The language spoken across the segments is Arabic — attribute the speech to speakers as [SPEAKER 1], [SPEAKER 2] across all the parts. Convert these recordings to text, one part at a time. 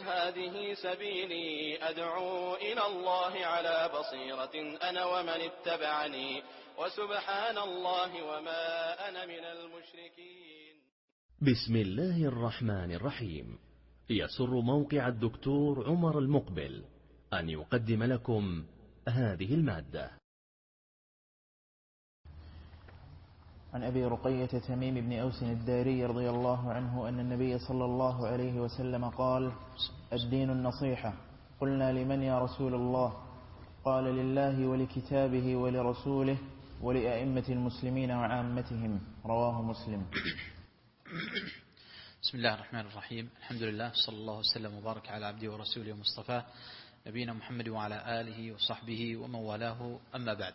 [SPEAKER 1] قل هذه سبيلي أدعو إلى الله على بصيرة أنا ومن اتبعني وسبحان الله وما أنا من المشركين.
[SPEAKER 2] بسم الله الرحمن الرحيم. يسر موقع الدكتور عمر المقبل أن يقدم لكم هذه المادة.
[SPEAKER 3] عن أبي رقية تميم بن أوس الداري رضي الله عنه أن النبي صلى الله عليه وسلم قال: الدين النصيحة. قلنا: لمن يا رسول الله؟ قال: لله ولكتابه ولرسوله ولأئمة المسلمين وعامتهم. رواه مسلم.
[SPEAKER 4] بسم الله الرحمن الرحيم. الحمد لله، صلى الله وسلم وبارك على عبده ورسوله ومصطفاه نبينا محمد وعلى آله وصحبه ومن والاه، أما بعد.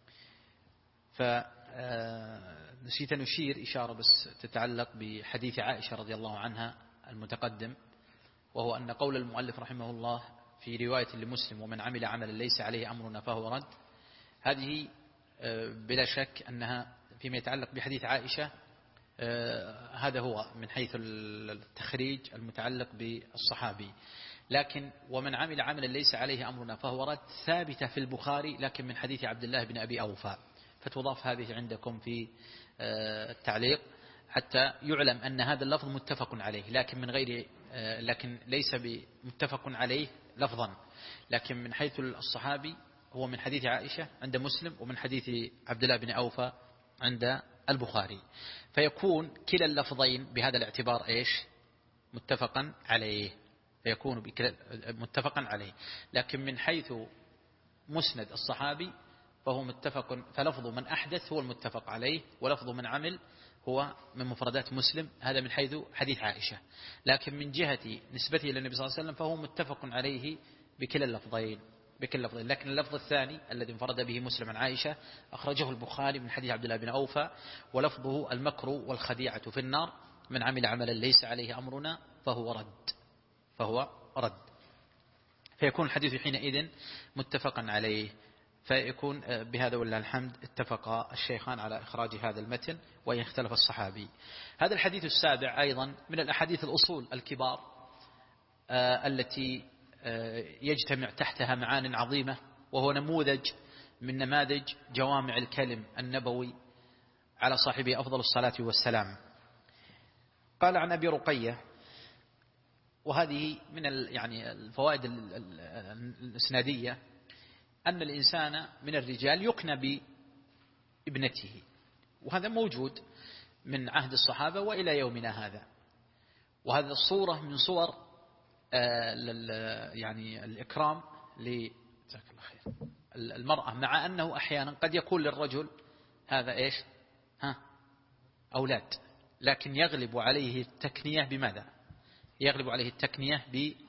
[SPEAKER 4] فنسيت أن نشير إشارة بس تتعلق بحديث عائشة رضي الله عنها المتقدم، وهو أن قول المؤلف رحمه الله في رواية لمسلم: ومن عمل عملا ليس عليه أمرنا فهو رد. هذه بلا شك أنها فيما يتعلق بحديث عائشة هذا هو من حيث التخريج المتعلق بالصحابي، لكن ومن عمل عملا ليس عليه أمرنا فهو رد ثابتة في البخاري، لكن من حديث عبد الله بن أبي أوفى، فتضاف هذه عندكم في التعليق حتى يعلم أن هذا اللفظ متفق عليه، لكن ليس بمتفق عليه لفظا، لكن من حيث الصحابي هو من حديث عائشة عند مسلم، ومن حديث عبد الله بن أوفى عند البخاري، فيكون كلا اللفظين بهذا الاعتبار متفقا عليه، فيكون متفقا عليه. لكن من حيث مسند الصحابي فهو متفق، فلفظ من أحدث هو المتفق عليه، ولفظ من عمل هو من مفردات مسلم، هذا من حيث حديث عائشة. لكن من جهة نسبته إلى النبي صلى الله عليه وسلم فهو متفق عليه بكلا اللفظين. لكن اللفظ الثاني الذي انفرد به مسلم عن عائشة أخرجه البخاري من حديث عبد الله بن أوفى، ولفظه: المكر والخديعة في النار، من عمل عملا ليس عليه أمرنا فهو رد. فيكون الحديث حينئذ متفقا عليه، فيكون بهذا والله الحمد اتفق الشيخان على إخراج هذا المتن وإن اختلف الصحابي. هذا الحديث السابع أيضا من الأحاديث الأصول الكبار التي يجتمع تحتها معان عظيمة، وهو نموذج من نماذج جوامع الكلم النبوي على صاحبه أفضل الصلاة والسلام. قال عن أبي رقية، وهذه من الفوائد الإسنادية، أن الإنسان من الرجال يكنى بابنته، وهذا موجود من عهد الصحابة وإلى يومنا هذا، وهذا الصورة من صور الإكرام جزاك الله خير المرأة، مع أنه أحيانا قد يكون للرجل هذا أولاد، لكن يغلب عليه التكنية بماذا؟ يغلب عليه التكنية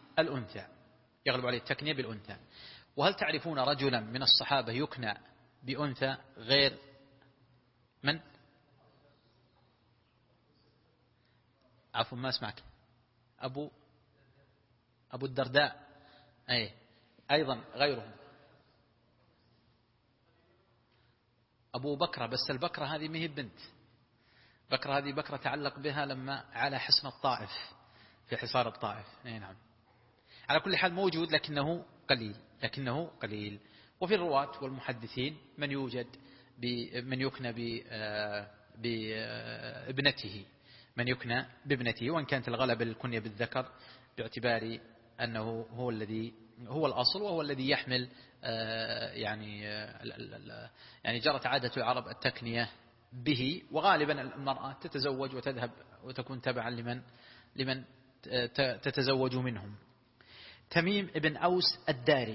[SPEAKER 4] بالأنثى. وهل تعرفون رجلا من الصحابة يكنى بأنثى غير من؟ عفوا ما اسمعك. أبو الدرداء، أيضا غيرهم. أبو بكرة، بس البكرة هذه ما هي بنت، بكرة تعلق بها لما على حصن الطائف في حصار الطائف. نعم، على كل حال موجود لكنه قليل. وفي الرواة والمحدثين من يوجد من يكنى بابنته، وإن كانت الغلبة للكنية بالذكر باعتبار أنه هو الأصل، وهو الذي يحمل يعني جرت عادة العرب التكنية به، وغالبا المرأة تتزوج وتذهب وتكون تبعا لمن تتزوج منهم. تميم ابن أوس الداري.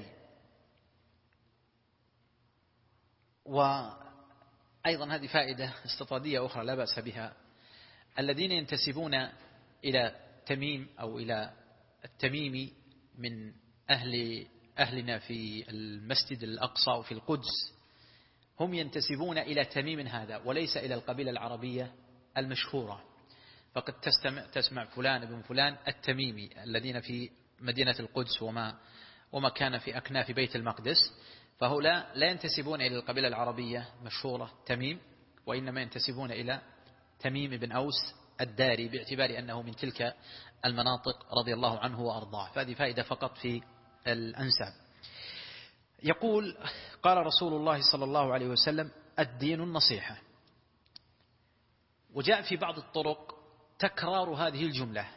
[SPEAKER 4] وأيضا هذه فائدة استطرادية أخرى لا بأس بها: الذين ينتسبون إلى تميم أو إلى التميمي من أهلنا في المسجد الأقصى وفي القدس، هم ينتسبون إلى تميم هذا وليس إلى القبيلة العربية المشهورة. فقد تسمع فلان ابن فلان التميمي الذين في مدينة القدس وما كان في أكناف بيت المقدس، فهؤلاء لا ينتسبون إلى القبيلة العربية مشهورة تميم، وإنما ينتسبون إلى تميم بن أوس الداري باعتبار أنه من تلك المناطق رضي الله عنه وأرضاه. فهذه فائدة فقط في الأنساب. يقول قال رسول الله صلى الله عليه وسلم الدين النصيحة. وجاء في بعض الطرق تكرار هذه الجملة،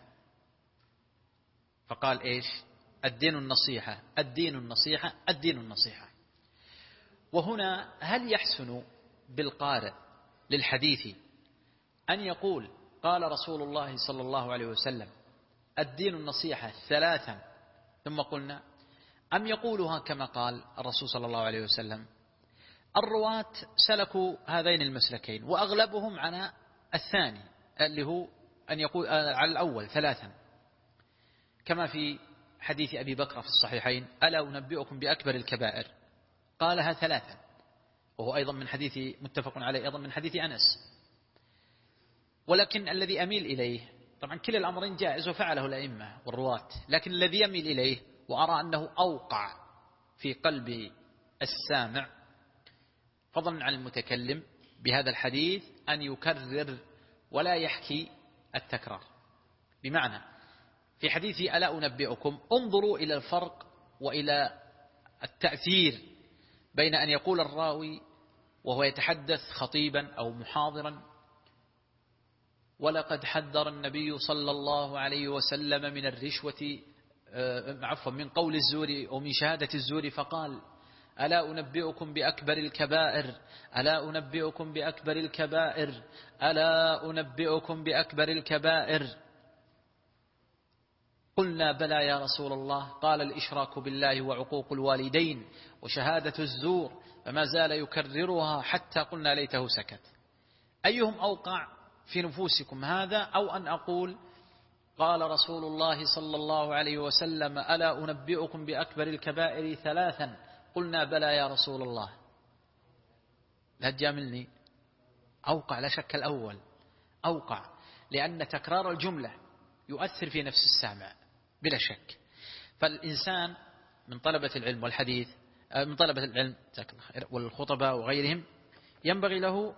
[SPEAKER 4] فقال إيش؟ الدين النصيحة، الدين النصيحة، الدين النصيحة. وهنا هل يحسن بالقارئ للحديث أن يقول قال رسول الله صلى الله عليه وسلم الدين النصيحة ثلاثا ثم قلنا، أم يقولها كما قال الرسول صلى الله عليه وسلم؟ الرواة سلكوا هذين المسلكين، وأغلبهم على الثاني اللي هو أن يقول على الأول ثلاثا، كما في حديث أبي بكر في الصحيحين ألا أنبئكم بأكبر الكبائر، قالها ثلاثا، وهو أيضا من حديث متفق عليه أيضا من حديث أنس. ولكن الذي أميل إليه، طبعا كلا الأمرين جائز وفعله الأئمة والرواة، لكن الذي يميل إليه وأرى أنه أوقع في قلب السامع فضلا عن المتكلم بهذا الحديث أن يكرر ولا يحكي التكرار. بمعنى في حديث ألا أنبئكم انظروا إلى الفرق وإلى التأثير بين أن يقول الراوي وهو يتحدث خطيبا أو محاضرا ولقد حذر النبي صلى الله عليه وسلم من الرشوة من قول الزور ومن شهادة الزور فقال ألا أنبئكم بأكبر الكبائر، ألا أنبئكم بأكبر الكبائر، ألا أنبئكم بأكبر الكبائر. قلنا بلى يا رسول الله، قال الإشراك بالله وعقوق الوالدين وشهادة الزور، فما زال يكررها حتى قلنا ليته سكت. أيهم أوقع في نفوسكم هذا أو أن أقول قال رسول الله صلى الله عليه وسلم ألا أنبئكم بأكبر الكبائر ثلاثا قلنا بلى يا رسول الله؟ لا تجاملني، أوقع لا شك الأول أوقع، لأن تكرار الجملة يؤثر في نفس السامع بلا شك. فالإنسان من طلبة العلم والحديث من طلبة العلم والخطباء وغيرهم ينبغي له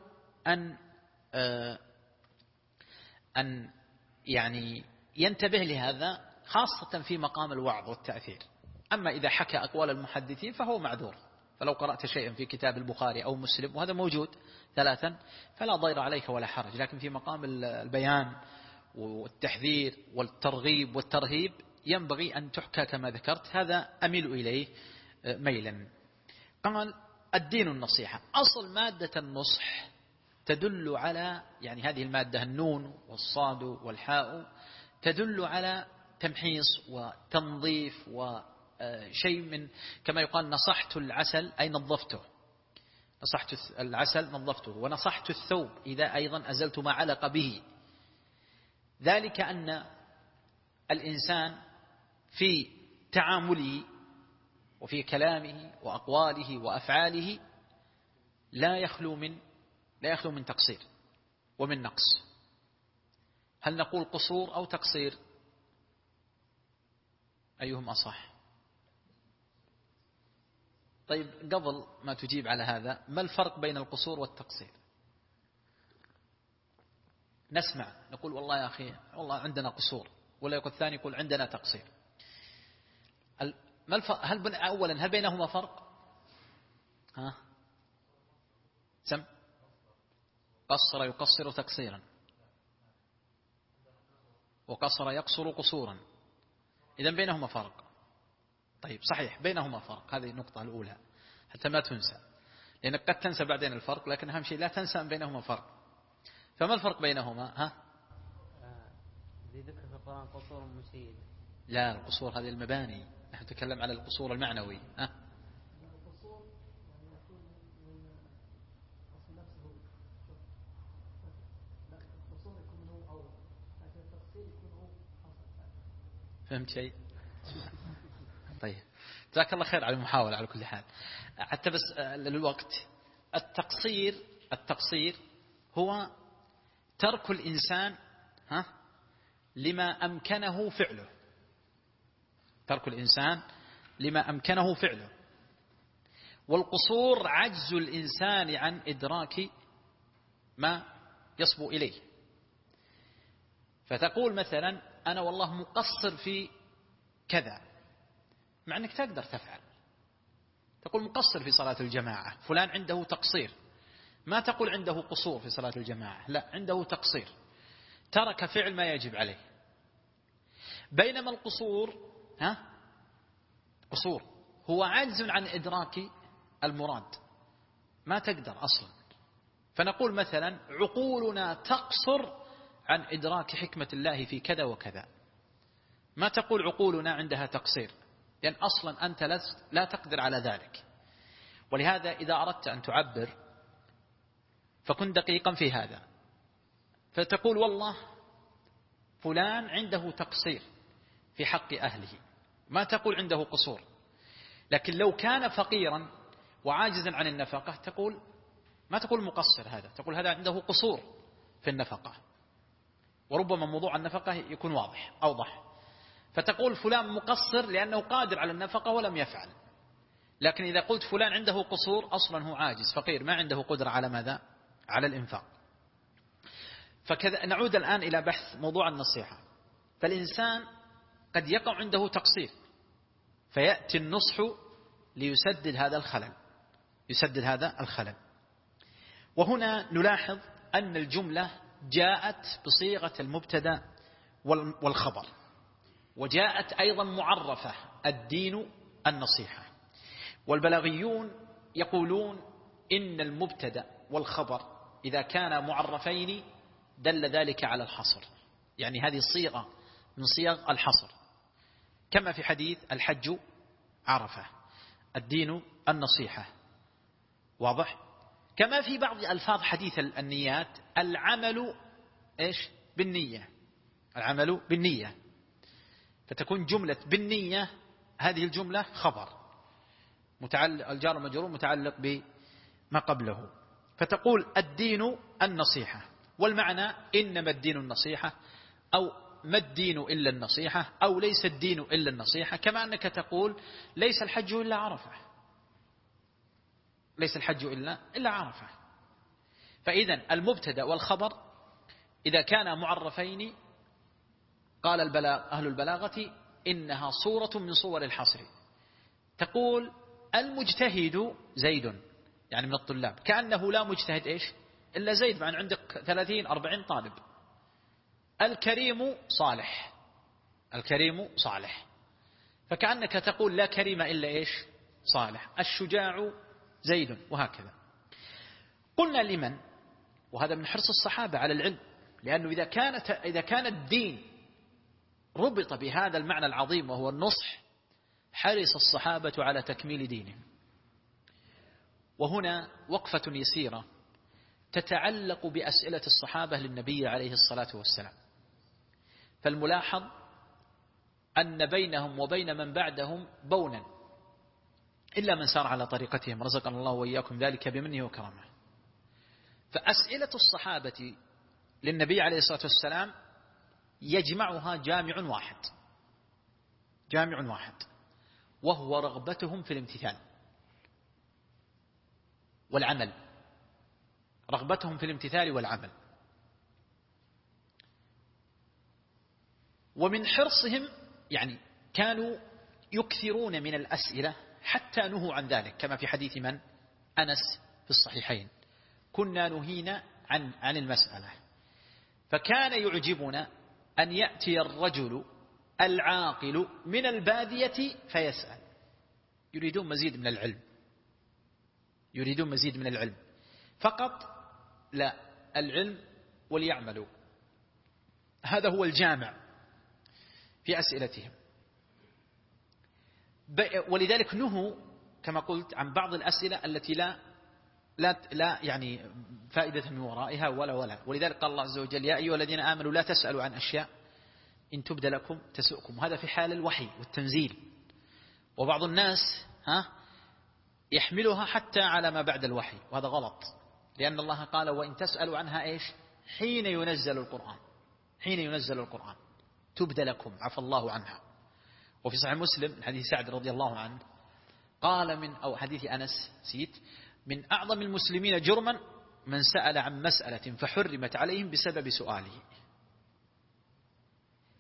[SPEAKER 4] أن يعني ينتبه لهذا، خاصة في مقام الوعظ والتأثير. أما إذا حكى أقوال المحدثين فهو معذور، فلو قرأت شيئا في كتاب البخاري أو مسلم وهذا موجود ثلاثا فلا ضير عليك ولا حرج، لكن في مقام البيان والتحذير والترغيب والترهيب ينبغي أن تحكى كما ذكرت. هذا أميل إليه ميلا. قال الدين النصيحة. أصل مادة النصح تدل على يعني هذه المادة النون والصاد والحاء تدل على تمحيص وتنظيف وشيء من كما يقال نصحت العسل أي نظفته، نصحت العسل نظفته، ونصحت الثوب إذا أيضا أزلت ما علق به. ذلك أن الإنسان في تعامله وفي كلامه وأقواله وأفعاله لا يخلو من تقصير ومن نقص. هل نقول قصور أو تقصير؟ أيهم أصح؟ طيب قبل ما تجيب على هذا، ما الفرق بين القصور والتقصير؟ نسمع نقول والله يا أخي والله عندنا قصور، ولا يقول الثاني يقول عندنا تقصير. أولا هل بينهما فرق؟ سم قصر يقصر تقصيرا، وقصر يقصر قصورا، إذا بينهما فرق. طيب صحيح بينهما فرق، هذه النقطة الأولى حتى ما تنسى، لأنك قد تنسى بعدين الفرق، لكن أهم شيء لا تنسى أن بينهما فرق. فما الفرق بينهما؟
[SPEAKER 5] ذكر في القرآن قصور مسيد.
[SPEAKER 4] لا، القصور هذه المباني، نحن نتكلم على القصور المعنوي.
[SPEAKER 5] القصور يعني يكون من أصل نفسه، لا القصور يكون هو أول، لكن التقصير يكون هو حصل.
[SPEAKER 4] فهمت شيء؟ طيب جزاك الله خير على المحاولة. على كل حال حتى بس للوقت، التقصير هو ترك الإنسان لما أمكنه فعله، ترك الإنسان لما أمكنه فعله. والقصور عجز الإنسان عن إدراك ما يصبو إليه. فتقول مثلا أنا والله مقصر في كذا، مع أنك تقدر تفعل. تقول مقصر في صلاة الجماعة، فلان عنده تقصير. ما تقول عنده قصور في صلاة الجماعة، لا، عنده تقصير، ترك فعل ما يجب عليه. بينما القصور قصور هو عجز عن إدراك المراد، ما تقدر أصلا. فنقول مثلا عقولنا تقصر عن إدراك حكمة الله في كذا وكذا. ما تقول عقولنا عندها تقصير، لأن أصلا أنت لا تقدر على ذلك. ولهذا إذا أردت أن تعبر فكن دقيقا في هذا، فتقول والله فلان عنده تقصير في حق أهله، ما تقول عنده قصور. لكن لو كان فقيرا وعاجزا عن النفقة تقول، ما تقول مقصر، هذا تقول هذا عنده قصور في النفقة. وربما موضوع النفقة يكون واضح أوضح، فتقول فلان مقصر لأنه قادر على النفقة ولم يفعل. لكن إذا قلت فلان عنده قصور، أصلا هو عاجز فقير ما عنده قدرة على ماذا؟ على الإنفاق. فكذا نعود الآن إلى بحث موضوع النصيحة. فالإنسان قد يقع عنده تقصير فيأتي النصح ليسدد هذا الخلل. وهنا نلاحظ أن الجملة جاءت بصيغة المبتدأ والخبر، وجاءت أيضا معرفة الدين النصيحة. والبلاغيون يقولون إن المبتدأ والخبر إذا كان معرفين دل ذلك على الحصر، يعني هذه صيغة من صيغ الحصر، كما في حديث الحج عرفة، الدين النصيحة، واضح؟ كما في بعض ألفاظ حديث النيات العمل بالنية، العمل بالنية، فتكون جملة بالنية هذه الجملة خبر الجار والمجرور متعلق بما قبله، فتقول الدين النصيحة. والمعنى إنما الدين النصيحة، أو ما الدين إلا النصيحة، أو ليس الدين إلا النصيحة. كما أنك تقول ليس الحج إلا عرفة، ليس الحج إلا عرفة. فإذا المبتدأ والخبر إذا كانا معرفين قال أهل البلاغة إنها صورة من صور الحصر. تقول المجتهد زيد، يعني من الطلاب، كأنه لا مجتهد إلا زيد، مع أن عندك 30-40 طالب. الكريم صالح، الكريم صالح، فكأنك تقول لا كريم إلا صالح. الشجاع زيد، وهكذا. قلنا لمن؟ وهذا من حرص الصحابة على العلم، لأنه إذا كان الدين ربط بهذا المعنى العظيم وهو النصح، حرص الصحابة على تكميل دينهم. وهنا وقفة يسيرة تتعلق بأسئلة الصحابة للنبي عليه الصلاة والسلام. فالملاحظ أن بينهم وبين من بعدهم بونا، إلا من سار على طريقتهم، رزقنا الله وإياكم ذلك بمنه وكرمه. فأسئلة الصحابة للنبي عليه الصلاة والسلام يجمعها جامع واحد، وهو رغبتهم في الامتثال والعمل، رغبتهم في الامتثال والعمل. ومن حرصهم يعني كانوا يكثرون من الأسئلة حتى نهوا عن ذلك، كما في حديث من؟ أنس في الصحيحين: كنا نهينا عن المسألة. فكان يعجبنا أن يأتي الرجل العاقل من البادية فيسأل، يريدون مزيد من العلم، فقط لا، العلم وليعملوا. هذا هو الجامع في أسئلتهم. ولذلك نهوا كما قلت عن بعض الأسئلة التي لا يعني فائدة من ورائها ولا. ولذلك قال الله عز وجل: يا أيها الذين آمنوا لا تسألوا عن أشياء إن تبد لكم تسؤكم. هذا في حال الوحي والتنزيل. وبعض الناس يحملها حتى على ما بعد الوحي، وهذا غلط، لأن الله قال: وإن تسألوا عنها حين ينزل القرآن تبد لكم عفى الله عنها. وفي صحيح مسلم من حديث سعد رضي الله عنه قال أو حديث أنس من أعظم المسلمين جرما من سأل عن مسألة فحرمت عليهم بسبب سؤاله.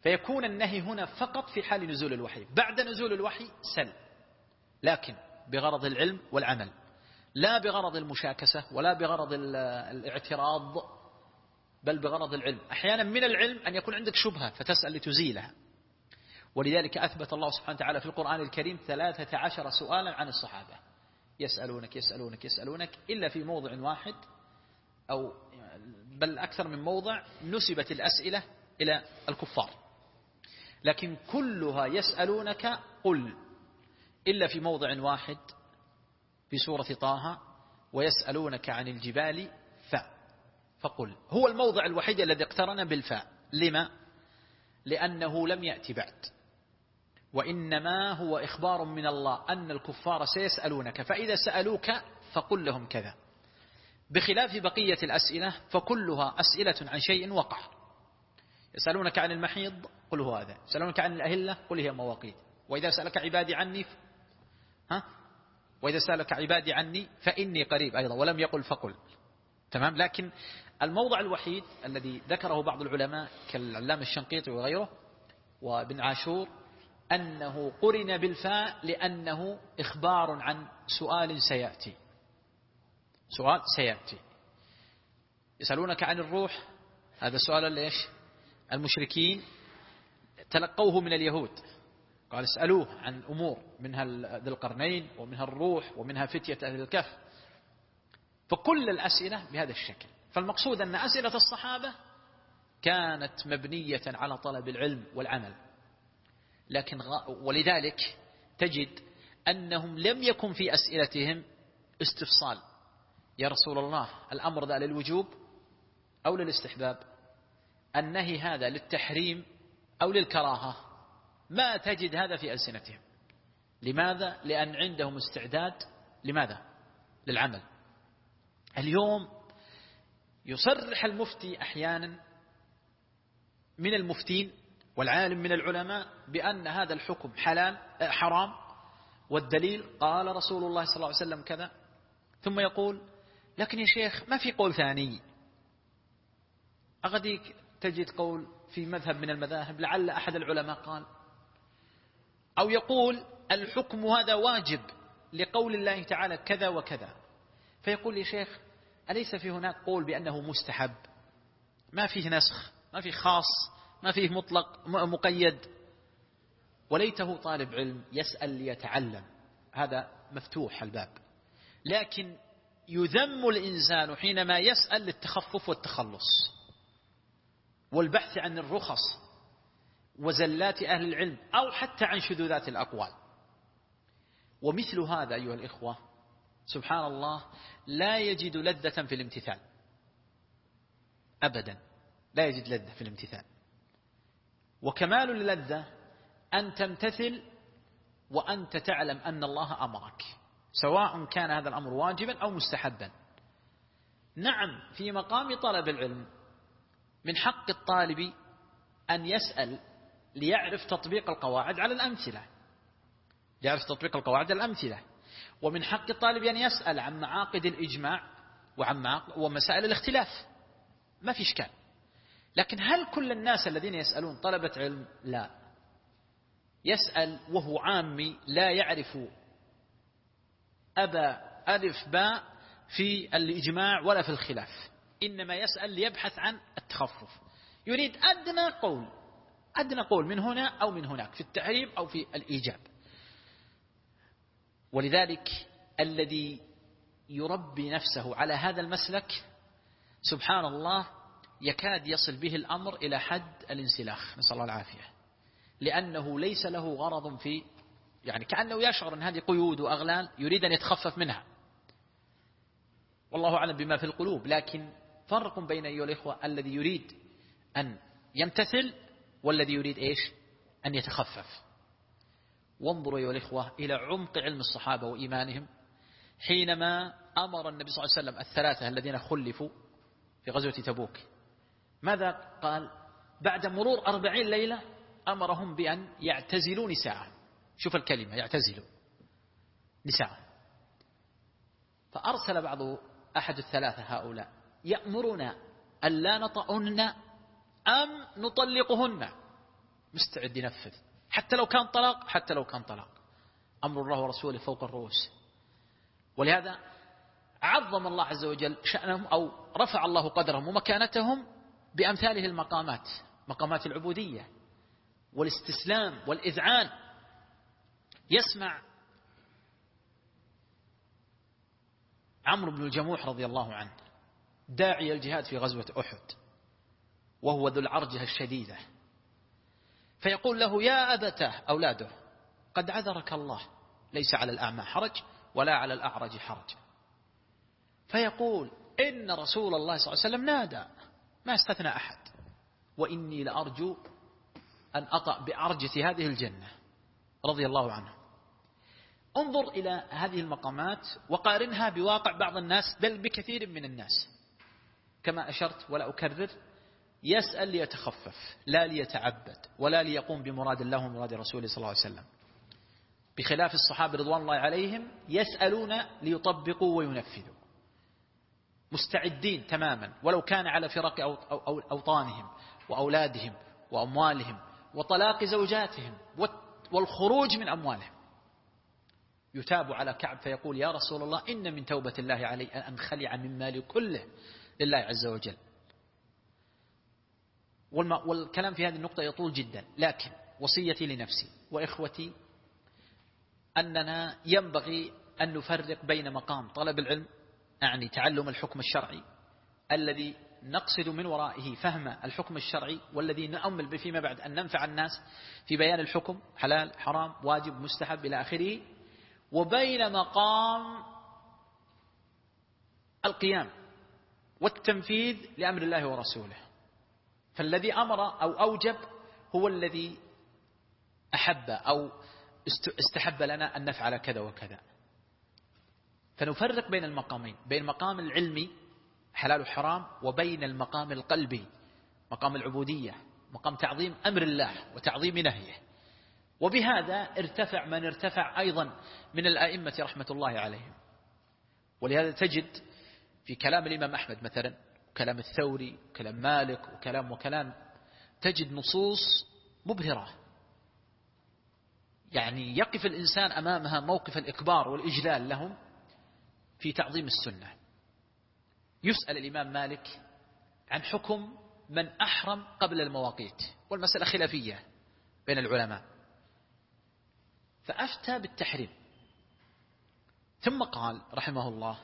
[SPEAKER 4] فيكون النهي هنا فقط في حال نزول الوحي. بعد نزول الوحي سل، لكن بغرض العلم والعمل، لا بغرض المشاكسة ولا بغرض الاعتراض، بل بغرض العلم. أحيانا من العلم أن يكون عندك شبهة فتسأل لتزيلها. ولذلك أثبت الله سبحانه وتعالى في القرآن الكريم 13 سؤالا عن الصحابة، يسألونك يسألونك يسألونك، إلا في موضع واحد أو بل أكثر من موضع نسبت الأسئلة إلى الكفار، لكن كلها يسألونك قل، إلا في موضع واحد في سورة طه ويسألونك عن الجبال فقل. هو الموضع الوحيد الذي اقترن بالفاء. لما؟ لأنه لم يأتي بعد، وإنما هو إخبار من الله أن الكفار سيسألونك، فإذا سألوك فقل لهم كذا، بخلاف بقية الأسئلة فكلها أسئلة عن شيء وقع. يسألونك عن المحيض قل هو هذا، يسألونك عن الأهلة قل هي مواقيت، وإذا سألك عبادي عني وإذا سألك عبادي عني فإني قريب أيضا، ولم يقل فقل. تمام. لكن الموضع الوحيد الذي ذكره بعض العلماء كالعلامة الشنقيطي وغيره وابن عاشور أنه قرن بالفاء لأنه إخبار عن سؤال سيأتي. سؤال سيأتي. يسألونك عن الروح، هذا سؤال ليش؟ المشركين تلقوه من اليهود، قال اسألوه عن أمور منها ذي القرنين ومنها الروح ومنها فتية أهل الكهف. فكل الأسئلة بهذا الشكل. فالمقصود أن أسئلة الصحابة كانت مبنية على طلب العلم والعمل، لكن ولذلك تجد أنهم لم يكن في أسئلتهم استفصال، يا رسول الله الأمر ذا للوجوب أو للاستحباب، النهي هذا للتحريم أو للكراهة، ما تجد هذا في ألسنتهم. لماذا؟ لأن عندهم استعداد لماذا؟ للعمل. اليوم يصرح المفتي أحيانا من المفتين والعالم من العلماء بأن هذا الحكم حرام، والدليل قال رسول الله صلى الله عليه وسلم كذا، ثم يقول لكن يا شيخ ما في قول ثاني. أغديك تجد قول في مذهب من المذاهب لعل أحد العلماء قال، أو يقول الحكم هذا واجب لقول الله تعالى كذا وكذا، فيقول يا شيخ أليس في هناك قول بأنه مستحب؟ ما فيه نسخ، ما فيه خاص، ما فيه مطلق مقيد. وليته طالب علم يسأل ليتعلم، هذا مفتوح الباب. لكن يذم الإنسان حينما يسأل للتخفف والتخلص والبحث عن الرخص وزلات أهل العلم، أو حتى عن شذوذات الأقوال. ومثل هذا أيها الإخوة سبحان الله لا يجد لذة في الامتثال أبدا، لا يجد لذة في الامتثال. وكمال اللذة أن تمتثل وأنت تعلم أن الله أمرك، سواء كان هذا الأمر واجبا أو مستحبا. نعم في مقام طلب العلم من حق الطالب أن يسأل ليعرف تطبيق القواعد على الأمثلة، ليعرف تطبيق القواعد على الأمثلة. ومن حق الطالب أن يسأل عن معاقد الإجماع ومسائل الاختلاف، ما في إشكال. لكن هل كل الناس الذين يسألون طلبة علم؟ لا، يسأل وهو عامي لا يعرف ألف باء في الإجماع ولا في الخلاف، إنما يسأل ليبحث عن التخفف، يريد أدنى قول من هنا أو من هناك في التحريم أو في الإيجاب. ولذلك الذي يربي نفسه على هذا المسلك سبحان الله يكاد يصل به الأمر إلى حد الانسلاخ، نسأل الله العافية، لأنه ليس له غرض في، يعني كأنه يشعر أن هذه قيود وأغلال يريد أن يتخفف منها، والله أعلم بما في القلوب. لكن فرق بين أيها الإخوة الذي يريد أن يمتثل والذي يريد إيش؟ أن يتخفف. وانظروا أيها الإخوة إلى عمق علم الصحابة وإيمانهم حينما أمر النبي صلى الله عليه وسلم الثلاثة الذين خلفوا في غزوة تبوك، ماذا قال؟ بعد مرور 40 ليلة أمرهم بأن يعتزلوا نساءهم. شوف الكلمة، يعتزلوا نساءهم. فأرسل أحد الثلاثة هؤلاء يأمرنا ألا نطأهن أم نطلقهن. مستعد ينفذ، حتى لو كان طلاق، حتى لو كان طلاق. أمر الله ورسوله فوق الرؤوس. ولهذا عظم الله عز وجل شأنهم، أو رفع الله قدرهم ومكانتهم بأمثاله المقامات، مقامات العبودية والاستسلام والإذعان. يسمع عمرو بن الجموح رضي الله عنه داعي الجهاد في غزوة أحد، وهو ذو العرجة الشديدة، فيقول له: يا أبتاه، أولاده: قد عذرك الله، ليس على الأعمى حرج ولا على الأعرج حرج. فيقول: إن رسول الله صلى الله عليه وسلم نادى، ما استثنى أحد، وإني لأرجو أن أطأ بأرجة هذه الجنة، رضي الله عنه. انظر إلى هذه المقامات وقارنها بواقع بعض الناس، بل بكثير من الناس. كما أشرت ولا أكرر، يسأل ليتخفف لا ليتعبد ولا ليقوم بمراد الله ومراد رسوله صلى الله عليه وسلم، بخلاف الصحابة رضوان الله عليهم يسألون ليطبقوا وينفذوا، مستعدين تماما، ولو كان على فراق أوطانهم وأولادهم وأموالهم وطلاق زوجاتهم والخروج من أموالهم. يتاب على كعب فيقول: يا رسول الله، إن من توبة الله علي أن أنخلع من مالي كله لله عز وجل. والكلام في هذه النقطة يطول جدا، لكن وصيتي لنفسي وإخوتي أننا ينبغي أن نفرق بين مقام طلب العلم، أعني تعلم الحكم الشرعي الذي نقصد من ورائه فهم الحكم الشرعي، والذي نأمل فيما بعد أن ننفع الناس في بيان الحكم، حلال حرام واجب مستحب إلى آخره، وبين مقام القيام والتنفيذ لأمر الله ورسوله. فالذي أمر أو أوجب هو الذي أحب أو استحب لنا أن نفعل كذا وكذا. فنفرق بين المقامين، بين المقام العلمي حلال وحرام، وبين المقام القلبي مقام العبودية، مقام تعظيم أمر الله وتعظيم نهيه. وبهذا ارتفع من ارتفع أيضا من الآئمة رحمة الله عليهم. ولهذا تجد في كلام الإمام أحمد مثلا، وكلام الثوري، وكلام مالك، وكلام تجد نصوص مبهرة، يعني يقف الإنسان أمامها موقف الإكبار والإجلال لهم في تعظيم السنة. يسأل الإمام مالك عن حكم من أحرم قبل المواقيت، والمسألة خلافية بين العلماء، فأفتى بالتحريم، ثم قال رحمه الله: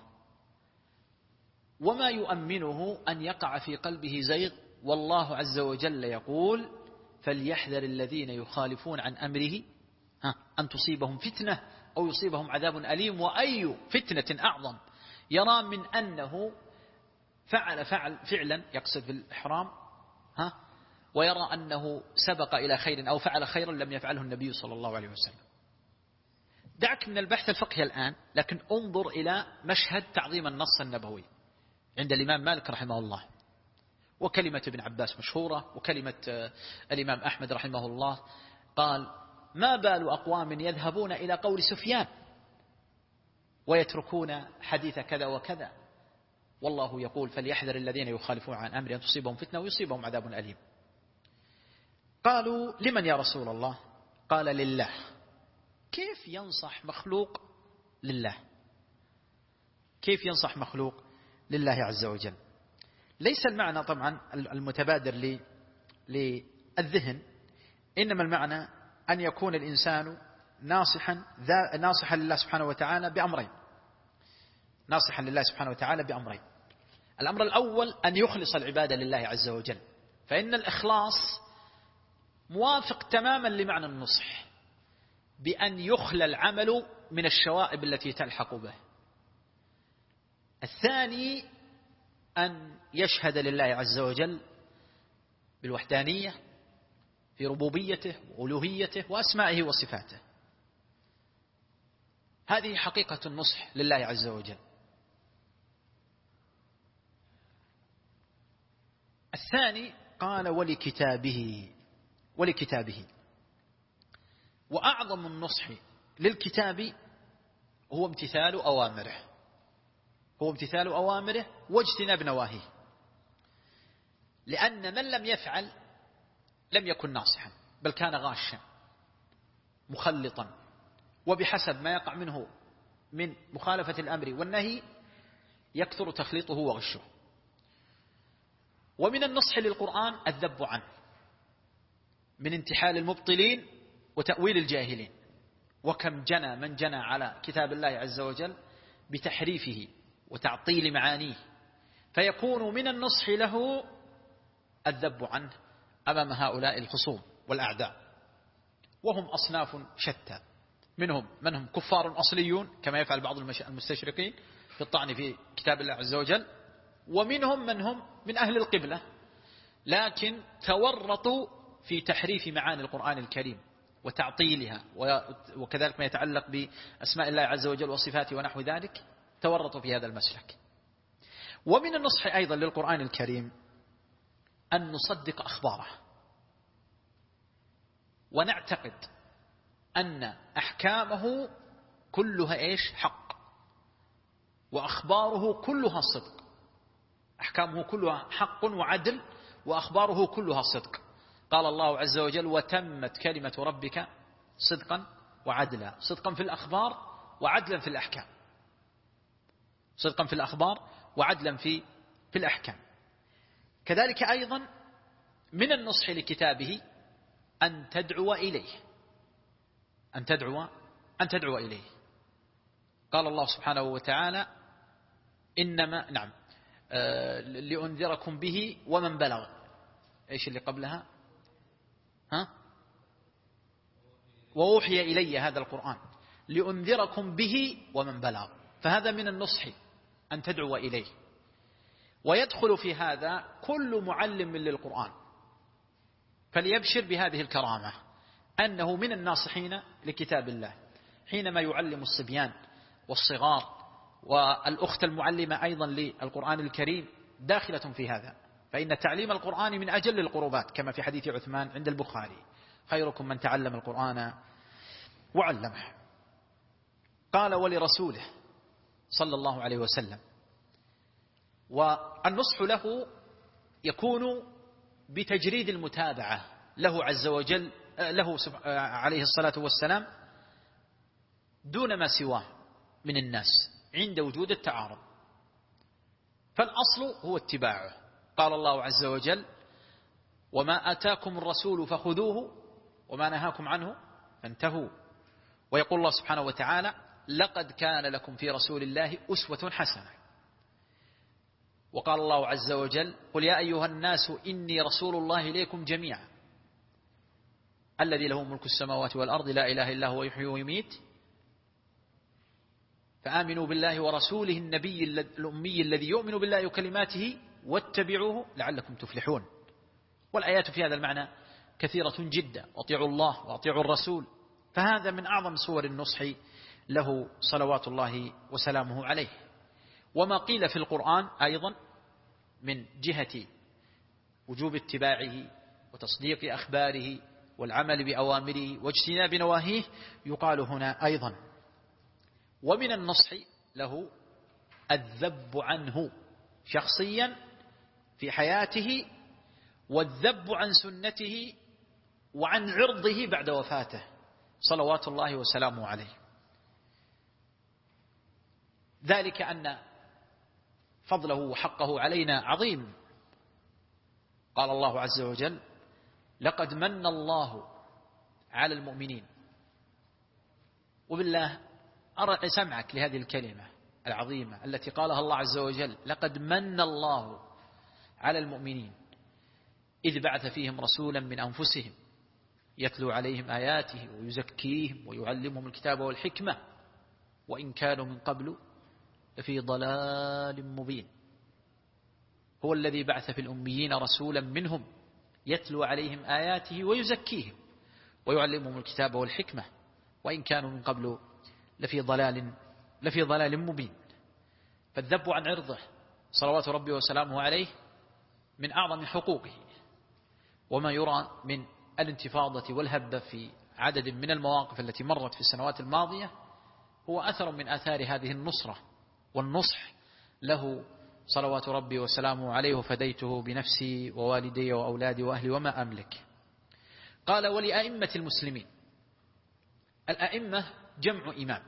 [SPEAKER 4] وما يؤمنه أن يقع في قلبه زيغ، والله عز وجل يقول: فليحذر الذين يخالفون عن أمره أن تصيبهم فتنة أو يصيبهم عذاب أليم. وأي فتنة أعظم يرى من أنه فعلا يقصد في الإحرام ويرى أنه سبق إلى خير أو فعل خيرا لم يفعله النبي صلى الله عليه وسلم. دعك من البحث الفقهي الآن، لكن انظر إلى مشهد تعظيم النص النبوي عند الإمام مالك رحمه الله، وكلمة ابن عباس مشهورة، وكلمة الإمام أحمد رحمه الله قال: ما بال أقوام يذهبون إلى قول سفيان ويتركون حديث كذا وكذا، والله يقول: فليحذر الذين يخالفون عن أمره أن تصيبهم فتنة ويصيبهم عذاب أليم. قالوا: لمن يا رسول الله؟ قال: لله. كيف ينصح مخلوق لله؟ كيف ينصح مخلوق لله عز وجل؟ ليس المعنى طبعا المتبادر للذهن، إنما المعنى أن يكون الإنسان ناصحا لله سبحانه وتعالى بأمرين، ناصحا لله سبحانه وتعالى بأمرين. الأمر الأول أن يخلص العبادة لله عز وجل، فإن الإخلاص موافق تماما لمعنى النصح، بأن يخلى العمل من الشوائب التي تلحق به. الثاني أن يشهد لله عز وجل بالوحدانية في ربوبيته وألوهيته وأسمائه وصفاته. هذه حقيقة النصح لله عز وجل. الثاني قال: ولكتابه. وأعظم النصح للكتاب هو امتثال أوامره واجتناب نواهيه، لأن من لم يفعل لم يكن ناصحا، بل كان غاشا مخلطا، وبحسب ما يقع منه من مخالفة الأمر والنهي يكثر تخليطه وغشه. ومن النصح للقرآن الذب عنه من انتحال المبطلين وتأويل الجاهلين. وكم جنى من جنى على كتاب الله عز وجل بتحريفه وتعطيل معانيه، فيكون من النصح له الذب عنه أمام هؤلاء الخصوم والأعداء، وهم أصناف شتى، منهم من هم كفار أصليون كما يفعل بعض المستشرقين في الطعن في كتاب الله عز وجل، ومنهم من هم من أهل القبلة لكن تورطوا في تحريف معاني القرآن الكريم وتعطيلها، وكذلك ما يتعلق بأسماء الله عز وجل وصفاته ونحو ذلك، تورطوا في هذا المسلك. ومن النصح أيضا للقرآن الكريم أن نصدق أخباره، ونعتقد أن أحكامه كلها حق، وأخباره كلها صدق. أحكامه كلها حق وعدل، وأخباره كلها صدق. قال الله عز وجل: وتمت كلمة ربك صدقا وعدلا. صدقا في الأخبار وعدلا في الأحكام. صدقا في الأخبار وعدلا في الأحكام. كذلك أيضا من النصح لكتابه أن تدعو إليه، أن تدعو إليه. قال الله سبحانه وتعالى: إنما لأنذركم به ومن بلغ. إيش اللي قبلها؟ وأوحي إلي هذا القرآن لأنذركم به ومن بلغ. فهذا من النصح أن تدعو إليه. ويدخل في هذا كل معلم للقرآن، فليبشر بهذه الكرامة أنه من الناصحين لكتاب الله حينما يعلم الصبيان والصغار، والأخت المعلمة أيضا للقرآن الكريم داخلة في هذا. فإن تعليم القرآن من أجل القربات كما في حديث عثمان عند البخاري: خيركم من تعلم القرآن وعلمه. قال: ولرسوله صلى الله عليه وسلم. والنصح له يكون بتجريد المتابعة له عز وجل، له عليه الصلاة والسلام، دون ما سواه من الناس عند وجود التعارض. فالأصل هو اتباعه. قال الله عز وجل: وما آتاكم الرسول فخذوه وما نهاكم عنه فانتهوا. ويقول الله سبحانه وتعالى: لقد كان لكم في رسول الله أسوة حسنة. وقال الله عز وجل: قل يا أيها الناس إني رسول الله إليكم جميعا الذي له ملك السماوات والأرض لا إله إلا هو يحيي ويميت فآمنوا بالله ورسوله النبي الأمي الذي يؤمن بالله وكلماته واتبعوه لعلكم تفلحون. والآيات في هذا المعنى كثيرة جدا: واطيعوا الله واطيعوا الرسول. فهذا من أعظم صور النصح له صلوات الله وسلامه عليه. وما قيل في القرآن أيضا من جهة وجوب اتباعه وتصديق أخباره والعمل بأوامره واجتناب نواهيه يقال هنا أيضا. ومن النصح له الذب عنه شخصيا في حياته، والذب عن سنته وعن عرضه بعد وفاته صلوات الله وسلامه عليه. ذلك أن فضله وحقه علينا عظيم. قال الله عز وجل: لقد من الله على المؤمنين. وبالله أرى سمعك لهذه الكلمة العظيمة التي قالها الله عز وجل: لقد من الله على المؤمنين إذ بعث فيهم رسولا من أنفسهم يتلو عليهم آياته ويزكيهم ويعلمهم الكتاب والحكمة وإن كانوا من قبل لفي ضلال مبين. هو الذي بعث في الأميين رسولا منهم يتلو عليهم آياته ويزكيهم ويعلمهم الكتاب والحكمة وإن كانوا من قبل لفي ضلال مبين. فالذب عن عرضه صلوات ربي وسلامه عليه من أعظم حقوقه. وما يرى من الانتفاضة والهبة في عدد من المواقف التي مرت في السنوات الماضية هو أثر من آثار هذه النصرة والنصح له صلوات ربي وسلامه عليه: وفديته بنفسي ووالدي وأولادي وأهلي وما أملك. قال ولأئمة المسلمين. الأئمة جمع إمام،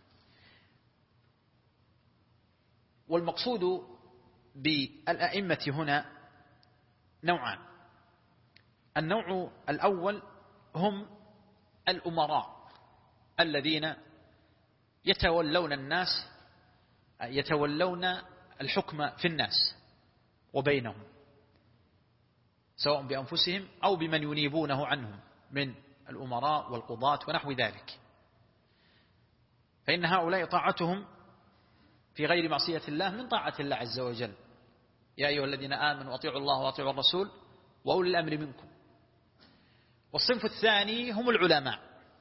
[SPEAKER 4] والمقصود بالأئمة هنا نوعان. النوع الأول هم الأمراء الذين يتولون الناس، يتولون الحكم في الناس وبينهم، سواء بأنفسهم أو بمن ينيبونه عنهم من الأمراء والقضاة ونحو ذلك. فإن هؤلاء طاعتهم في غير معصية الله من طاعة الله عز وجل. يا أيها الذين آمنوا أطيعوا الله وأطيعوا الرسول وأولي الأمر منكم. والصنف الثاني هم العلماء،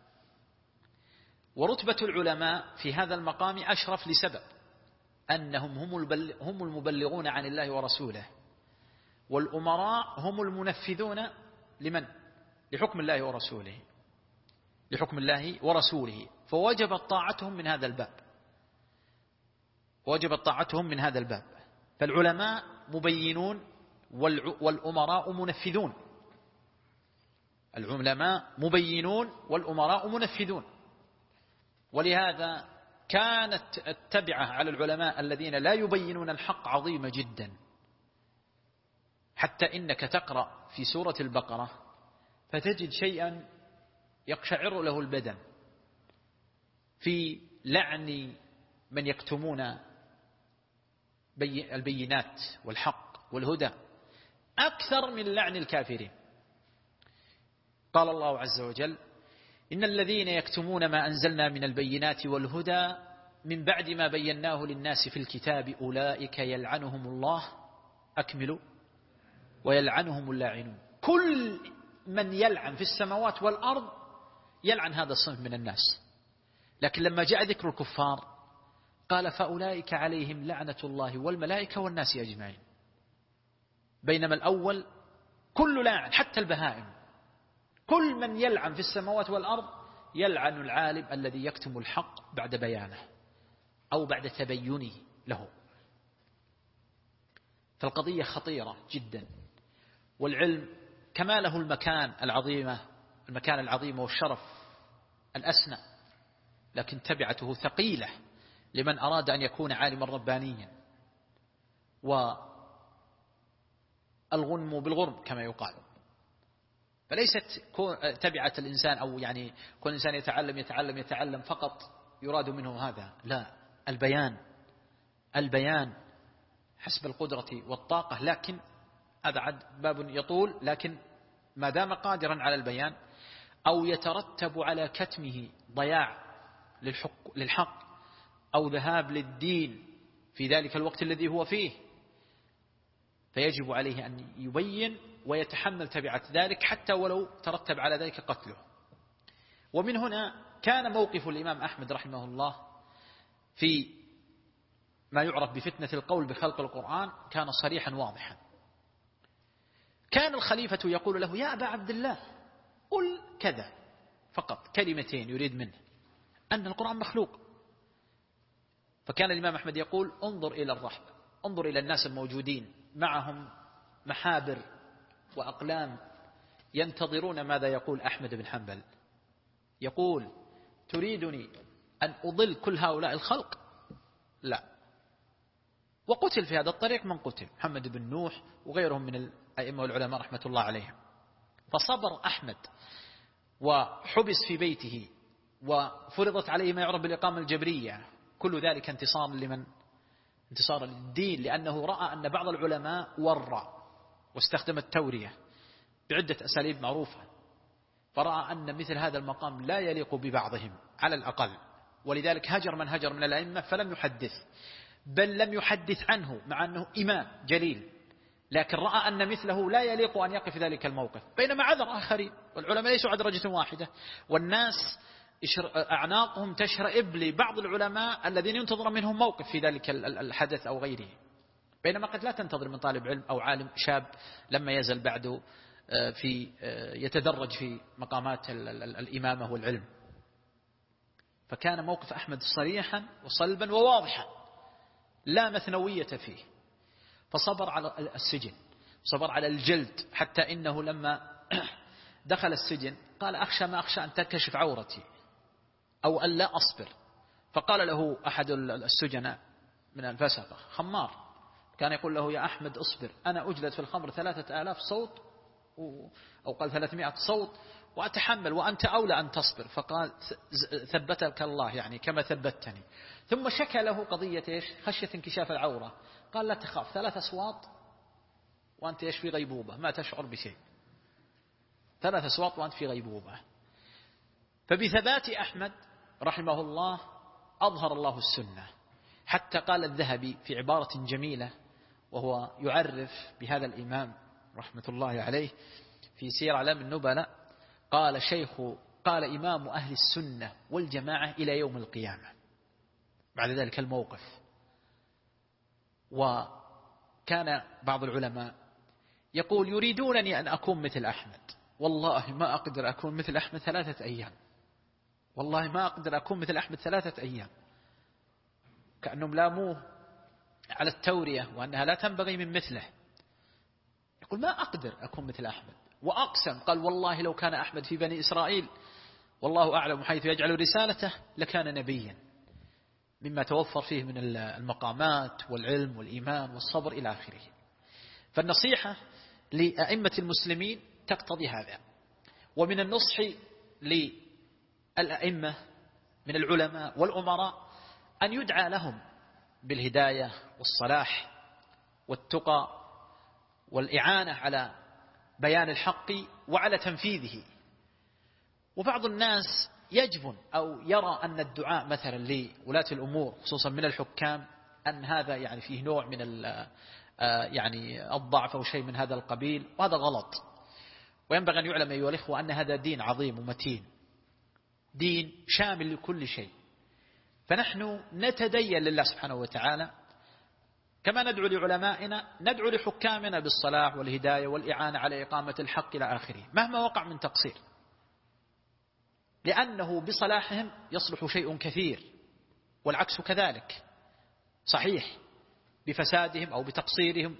[SPEAKER 4] ورتبة العلماء في هذا المقام أشرف لسبب أنهم هم المبلغون عن الله ورسوله، والأمراء هم المنفذون لمن؟ لحكم الله ورسوله، لحكم الله ورسوله. فوجبت طاعتهم من هذا الباب، وجبت طاعتهم من هذا الباب. فالعلماء مبينون والأمراء منفذون. العلماء مبينون والأمراء منفذون. ولهذا كانت التبعة على العلماء الذين لا يبينون الحق عظيمة جدا، حتى إنك تقرأ في سورة البقرة فتجد شيئا يقشعر له البدن في لعن من يكتمون البينات والحق والهدى أكثر من لعن الكافرين. قال الله عز وجل: إن الذين يكتمون ما أنزلنا من البينات والهدى من بعد ما بيناه للناس في الكتاب أولئك يلعنهم الله أكملوا ويلعنهم اللاعنون. كل من يلعن في السماوات والأرض يلعن هذا الصنف من الناس. لكن لما جاء ذكر الكفار قال: فأولئك عليهم لعنة الله والملائكة والناس أجمعين. بينما الأول كل لاعن، حتى البهائم، كل من يلعن في السماوات والأرض يلعن العالم الذي يكتم الحق بعد بيانه أو بعد تبينه له. فالقضية خطيرة جدا. والعلم كما له المكان العظيم والشرف الأسنى، لكن تبعته ثقيلة لمن أراد أن يكون عالما ربانيا. والغنم بالغرم كما يقال. فليست تبعة الإنسان أو يعني كل إنسان يتعلم فقط يراد منه هذا، لا، البيان حسب القدرة والطاقة. لكن هذا عد باب يطول، لكن ما دام قادرا على البيان أو يترتب على كتمه ضياع للحق أو ذهاب للدين في ذلك الوقت الذي هو فيه، فيجب عليه أن يبين ويتحمل تبعة ذلك حتى ولو ترتب على ذلك قتله. ومن هنا كان موقف الإمام أحمد رحمه الله في ما يعرف بفتنة القول بخلق القرآن كان صريحا واضحا. كان الخليفة يقول له: يا أبا عبد الله قل كذا، فقط كلمتين يريد منه أن القرآن مخلوق. فكان الإمام أحمد يقول: انظر إلى الرحبة، انظر إلى الناس الموجودين معهم محابر وأقلام ينتظرون ماذا يقول أحمد بن حنبل. يقول: تريدني أن أضل كل هؤلاء الخلق؟ لا. وقتل في هذا الطريق من قتل، محمد بن نوح وغيرهم من الأئمة والعلماء رحمة الله عليهم. فصبر أحمد وحبس في بيته وفرضت عليه ما يعرف بالإقامة الجبرية. كل ذلك انتصار لمن؟ انتصار للدين، لأنه رأى أن بعض العلماء ورع واستخدم التورية بعدة أساليب معروفة، فرأى أن مثل هذا المقام لا يليق ببعضهم على الأقل، ولذلك هجر من هجر من الأئمة فلم يحدث، بل لم يحدث عنه مع أنه إمام جليل، لكن رأى أن مثله لا يليق أن يقف ذلك الموقف. بينما عذر آخرين، والعلماء ليسوا على درجة واحدة، والناس أعناقهم تشرئب لبعض العلماء الذين ينتظر منهم موقف في ذلك الحدث أو غيره، بينما قد لا تنتظر من طالب علم أو عالم شاب لما يزل بعده يتدرج في مقامات الإمامة والعلم. فكان موقف أحمد صريحا وصلبا وواضحا لا مثنوية فيه. فصبر على السجن، صبر على الجلد، حتى إنه لما دخل السجن قال أخشى ما أخشى أن تنكشف عورتي أو أن لا أصبر. فقال له أحد السجناء من الفسقة خمار كان يقول له يا أحمد أصبر، أنا أجلد في الخمر 3000 صوت أو قال 300 صوت وأتحمل وأنت أولى أن تصبر. فقال ثبتك الله يعني كما ثبتني. ثم شكى له قضية إيش؟ خشية انكشاف العورة. قال لا تخاف 3 أصوات وأنت إيش في غيبوبة ما تشعر بشيء، 3 أصوات وأنت في غيبوبة. فبثبات أحمد رحمه الله أظهر الله السنة، حتى قال الذهبي في عبارة جميلة وهو يعرف بهذا الإمام رحمة الله عليه في سير أعلام النبلاء، قال إمام أهل السنة والجماعة إلى يوم القيامة بعد ذلك الموقف. وكان بعض العلماء يقول يريدونني أن أكون مثل أحمد، والله ما أقدر أكون مثل أحمد 3 أيام، والله ما أقدر أكون مثل أحمد 3 أيام. كأنهم لاموه على التورية وأنها لا تنبغي من مثله. يقول ما أقدر أكون مثل أحمد، وأقسم قال والله لو كان أحمد في بني إسرائيل والله أعلم حيث يجعل رسالته لكان نبيا، مما توفر فيه من المقامات والعلم والإيمان والصبر إلى آخره. فالنصيحة لأئمة المسلمين تقتضي هذا. ومن النصح للأئمة من العلماء والأمراء أن يدعى لهم بالهداية والصلاح والتقى والإعانة على بيان الحق وعلى تنفيذه. وبعض الناس يجبن أو يرى أن الدعاء مثلا لولاة الأمور خصوصا من الحكام أن هذا يعني فيه نوع من يعني الضعف أو شيء من هذا القبيل، وهذا غلط. وينبغي أن يعلم أيها الإخوة أن هذا دين عظيم ومتين، دين شامل لكل شيء. فنحن نتدين لله سبحانه وتعالى كما ندعو لعلمائنا، ندعو لحكامنا بالصلاح والهداية والإعانة على إقامة الحق إلى آخره مهما وقع من تقصير، لأنه بصلاحهم يصلح شيء كثير، والعكس كذلك صحيح، بفسادهم أو بتقصيرهم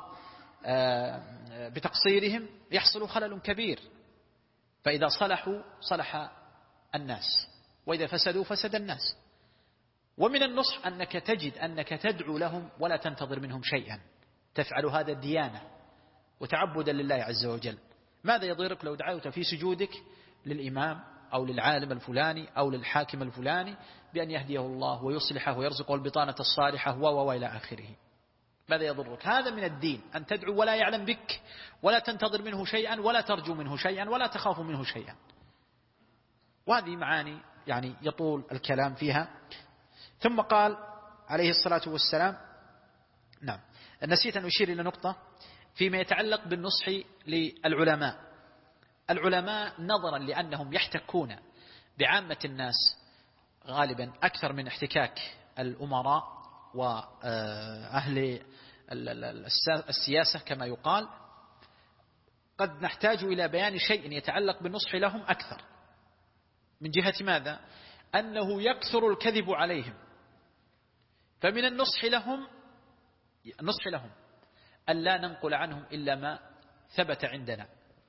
[SPEAKER 4] وبتقصيرهم يحصل خلل كبير. فإذا صلحوا صلح الناس، وإذا فسدوا فسد الناس. ومن النصح أنك تجد أنك تدعو لهم ولا تنتظر منهم شيئا، تفعل هذا الديانة وتعبدا لله عز وجل. ماذا يضرك لو دعوت في سجودك للإمام أو للعالم الفلاني أو للحاكم الفلاني بأن يهديه الله ويصلحه ويرزقه البطانة الصالحة وإلى آخره؟ ماذا يضرك؟ هذا من الدين، أن تدعو ولا يعلم بك ولا تنتظر منه شيئا ولا ترجو منه شيئا ولا تخاف منه شيئا. وهذه معاني يعني يطول الكلام فيها. ثم قال عليه الصلاة والسلام، نعم نسيت أن أشير إلى نقطة فيما يتعلق بالنصح للعلماء. العلماء نظرا لأنهم يحتكون بعامة الناس غالبا أكثر من احتكاك الأمراء وأهل السياسة كما يقال، قد نحتاج إلى بيان شيء يتعلق بالنصح لهم أكثر. من جهة ماذا؟ أنه يكثر الكذب عليهم. فمن النصح لهم أن لا ننقل عنهم إلا ما ثبت عندنا.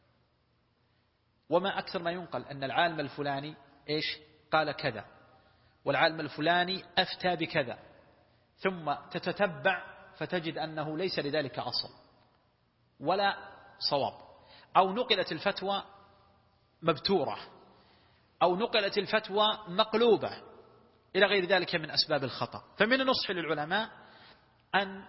[SPEAKER 4] وما أكثر ما ينقل أن العالم الفلاني إيش قال كذا، والعالم الفلاني أفتى بكذا، ثم تتتبع فتجد أنه ليس لذلك أصل ولا صواب، أو نقلت الفتوى مبتورة، أو نقلت الفتوى مقلوبة إلى غير ذلك من أسباب الخطأ. فمن النصح للعلماء أن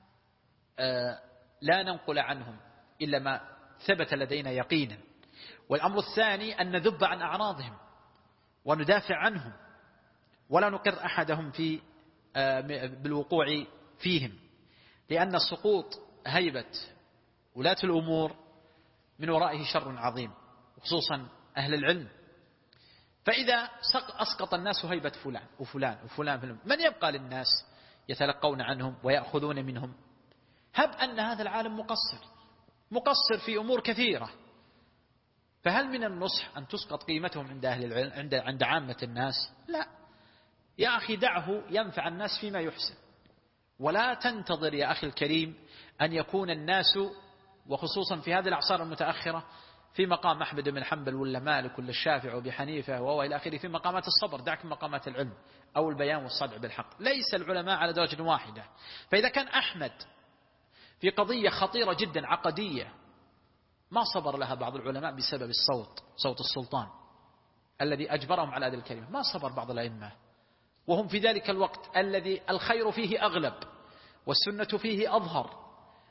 [SPEAKER 4] لا ننقل عنهم إلا ما ثبت لدينا يقينا. والأمر الثاني أن نذب عن أعراضهم وندافع عنهم ولا نقر أحدهم بالوقوع فيهم، لأن سقوط هيبة ولاة الأمور من ورائه شر عظيم، خصوصا أهل العلم. فإذا أسقط الناس هيبة فلان وفلان وفلان من يبقى للناس يتلقون عنهم ويأخذون منهم؟ هب أن هذا العالم مقصر في أمور كثيرة، فهل من النصح أن تسقط قيمتهم عند أهل العلم عند عامة الناس؟ لا يا أخي، دعه ينفع الناس فيما يحسن، ولا تنتظر يا أخي الكريم أن يكون الناس وخصوصا في هذه الأعصار المتأخرة في مقام أحمد بن حنبل ولا مالك ولا الشافعي وأبي حنيفة وهو إلى آخره، في مقامات الصبر، دعك من مقامات العلم أو البيان والصدع بالحق. ليس العلماء على درجة واحدة. فإذا كان أحمد في قضية خطيرة جدا عقدية ما صبر لها بعض العلماء بسبب صوت السلطان الذي أجبرهم على هذه الكلمة، ما صبر بعض الأئمة، وهم في ذلك الوقت الذي الخير فيه أغلب والسنة فيه أظهر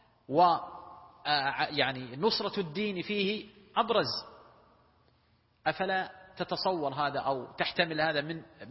[SPEAKER 4] ويعني نصرة الدين فيه أبرز. أفلا تتصور هذا أو تحتمل هذا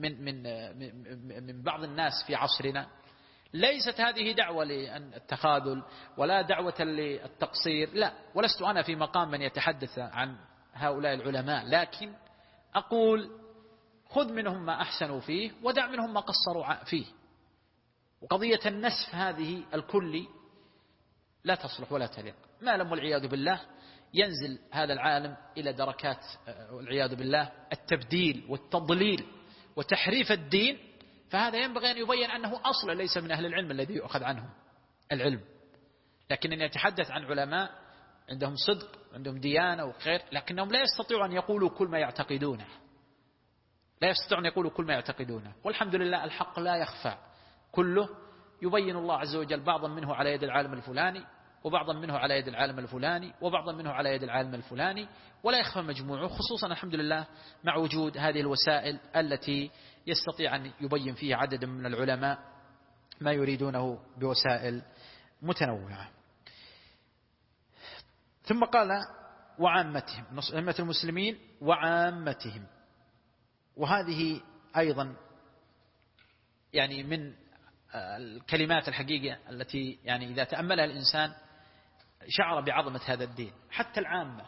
[SPEAKER 4] من بعض الناس في عصرنا؟ ليست هذه دعوة للتخاذل ولا دعوة للتقصير، لا، ولست أنا في مقام من يتحدث عن هؤلاء العلماء، لكن أقول خذ منهم ما أحسنوا فيه ودع منهم ما قصروا فيه. وقضية النسف هذه الكلي لا تصلح ولا تليق. ما لم والعياذ بالله ينزل هذا العالم إلى دركات والعياذ بالله التبديل والتضليل وتحريف الدين، فهذا ينبغي أن يبين أنه أصلا ليس من أهل العلم الذي يؤخذ عنهم العلم. لكن أن يتحدث عن علماء عندهم صدق عندهم ديانة وخير، لكنهم لا يستطيعوا أن يقولوا كل ما يعتقدونه، لا يستطيعون أن يقولوا كل ما يعتقدونه. والحمد لله الحق لا يخفى، كله يبين الله عز وجل، بعضا منه على يد العالم الفلاني وبعضا منه على يد العالم الفلاني وبعضا منه على يد العالم الفلاني، ولا يخفى مجموعه، خصوصا الحمد لله مع وجود هذه الوسائل التي يستطيع أن يبين فيها عدد من العلماء ما يريدونه بوسائل متنوعة. ثم قال وعامتهم، أئمة المسلمين وعامتهم. وهذه أيضا يعني من الكلمات الحقيقة التي يعني إذا تأملها الإنسان شعر بعظمة هذا الدين. حتى العامة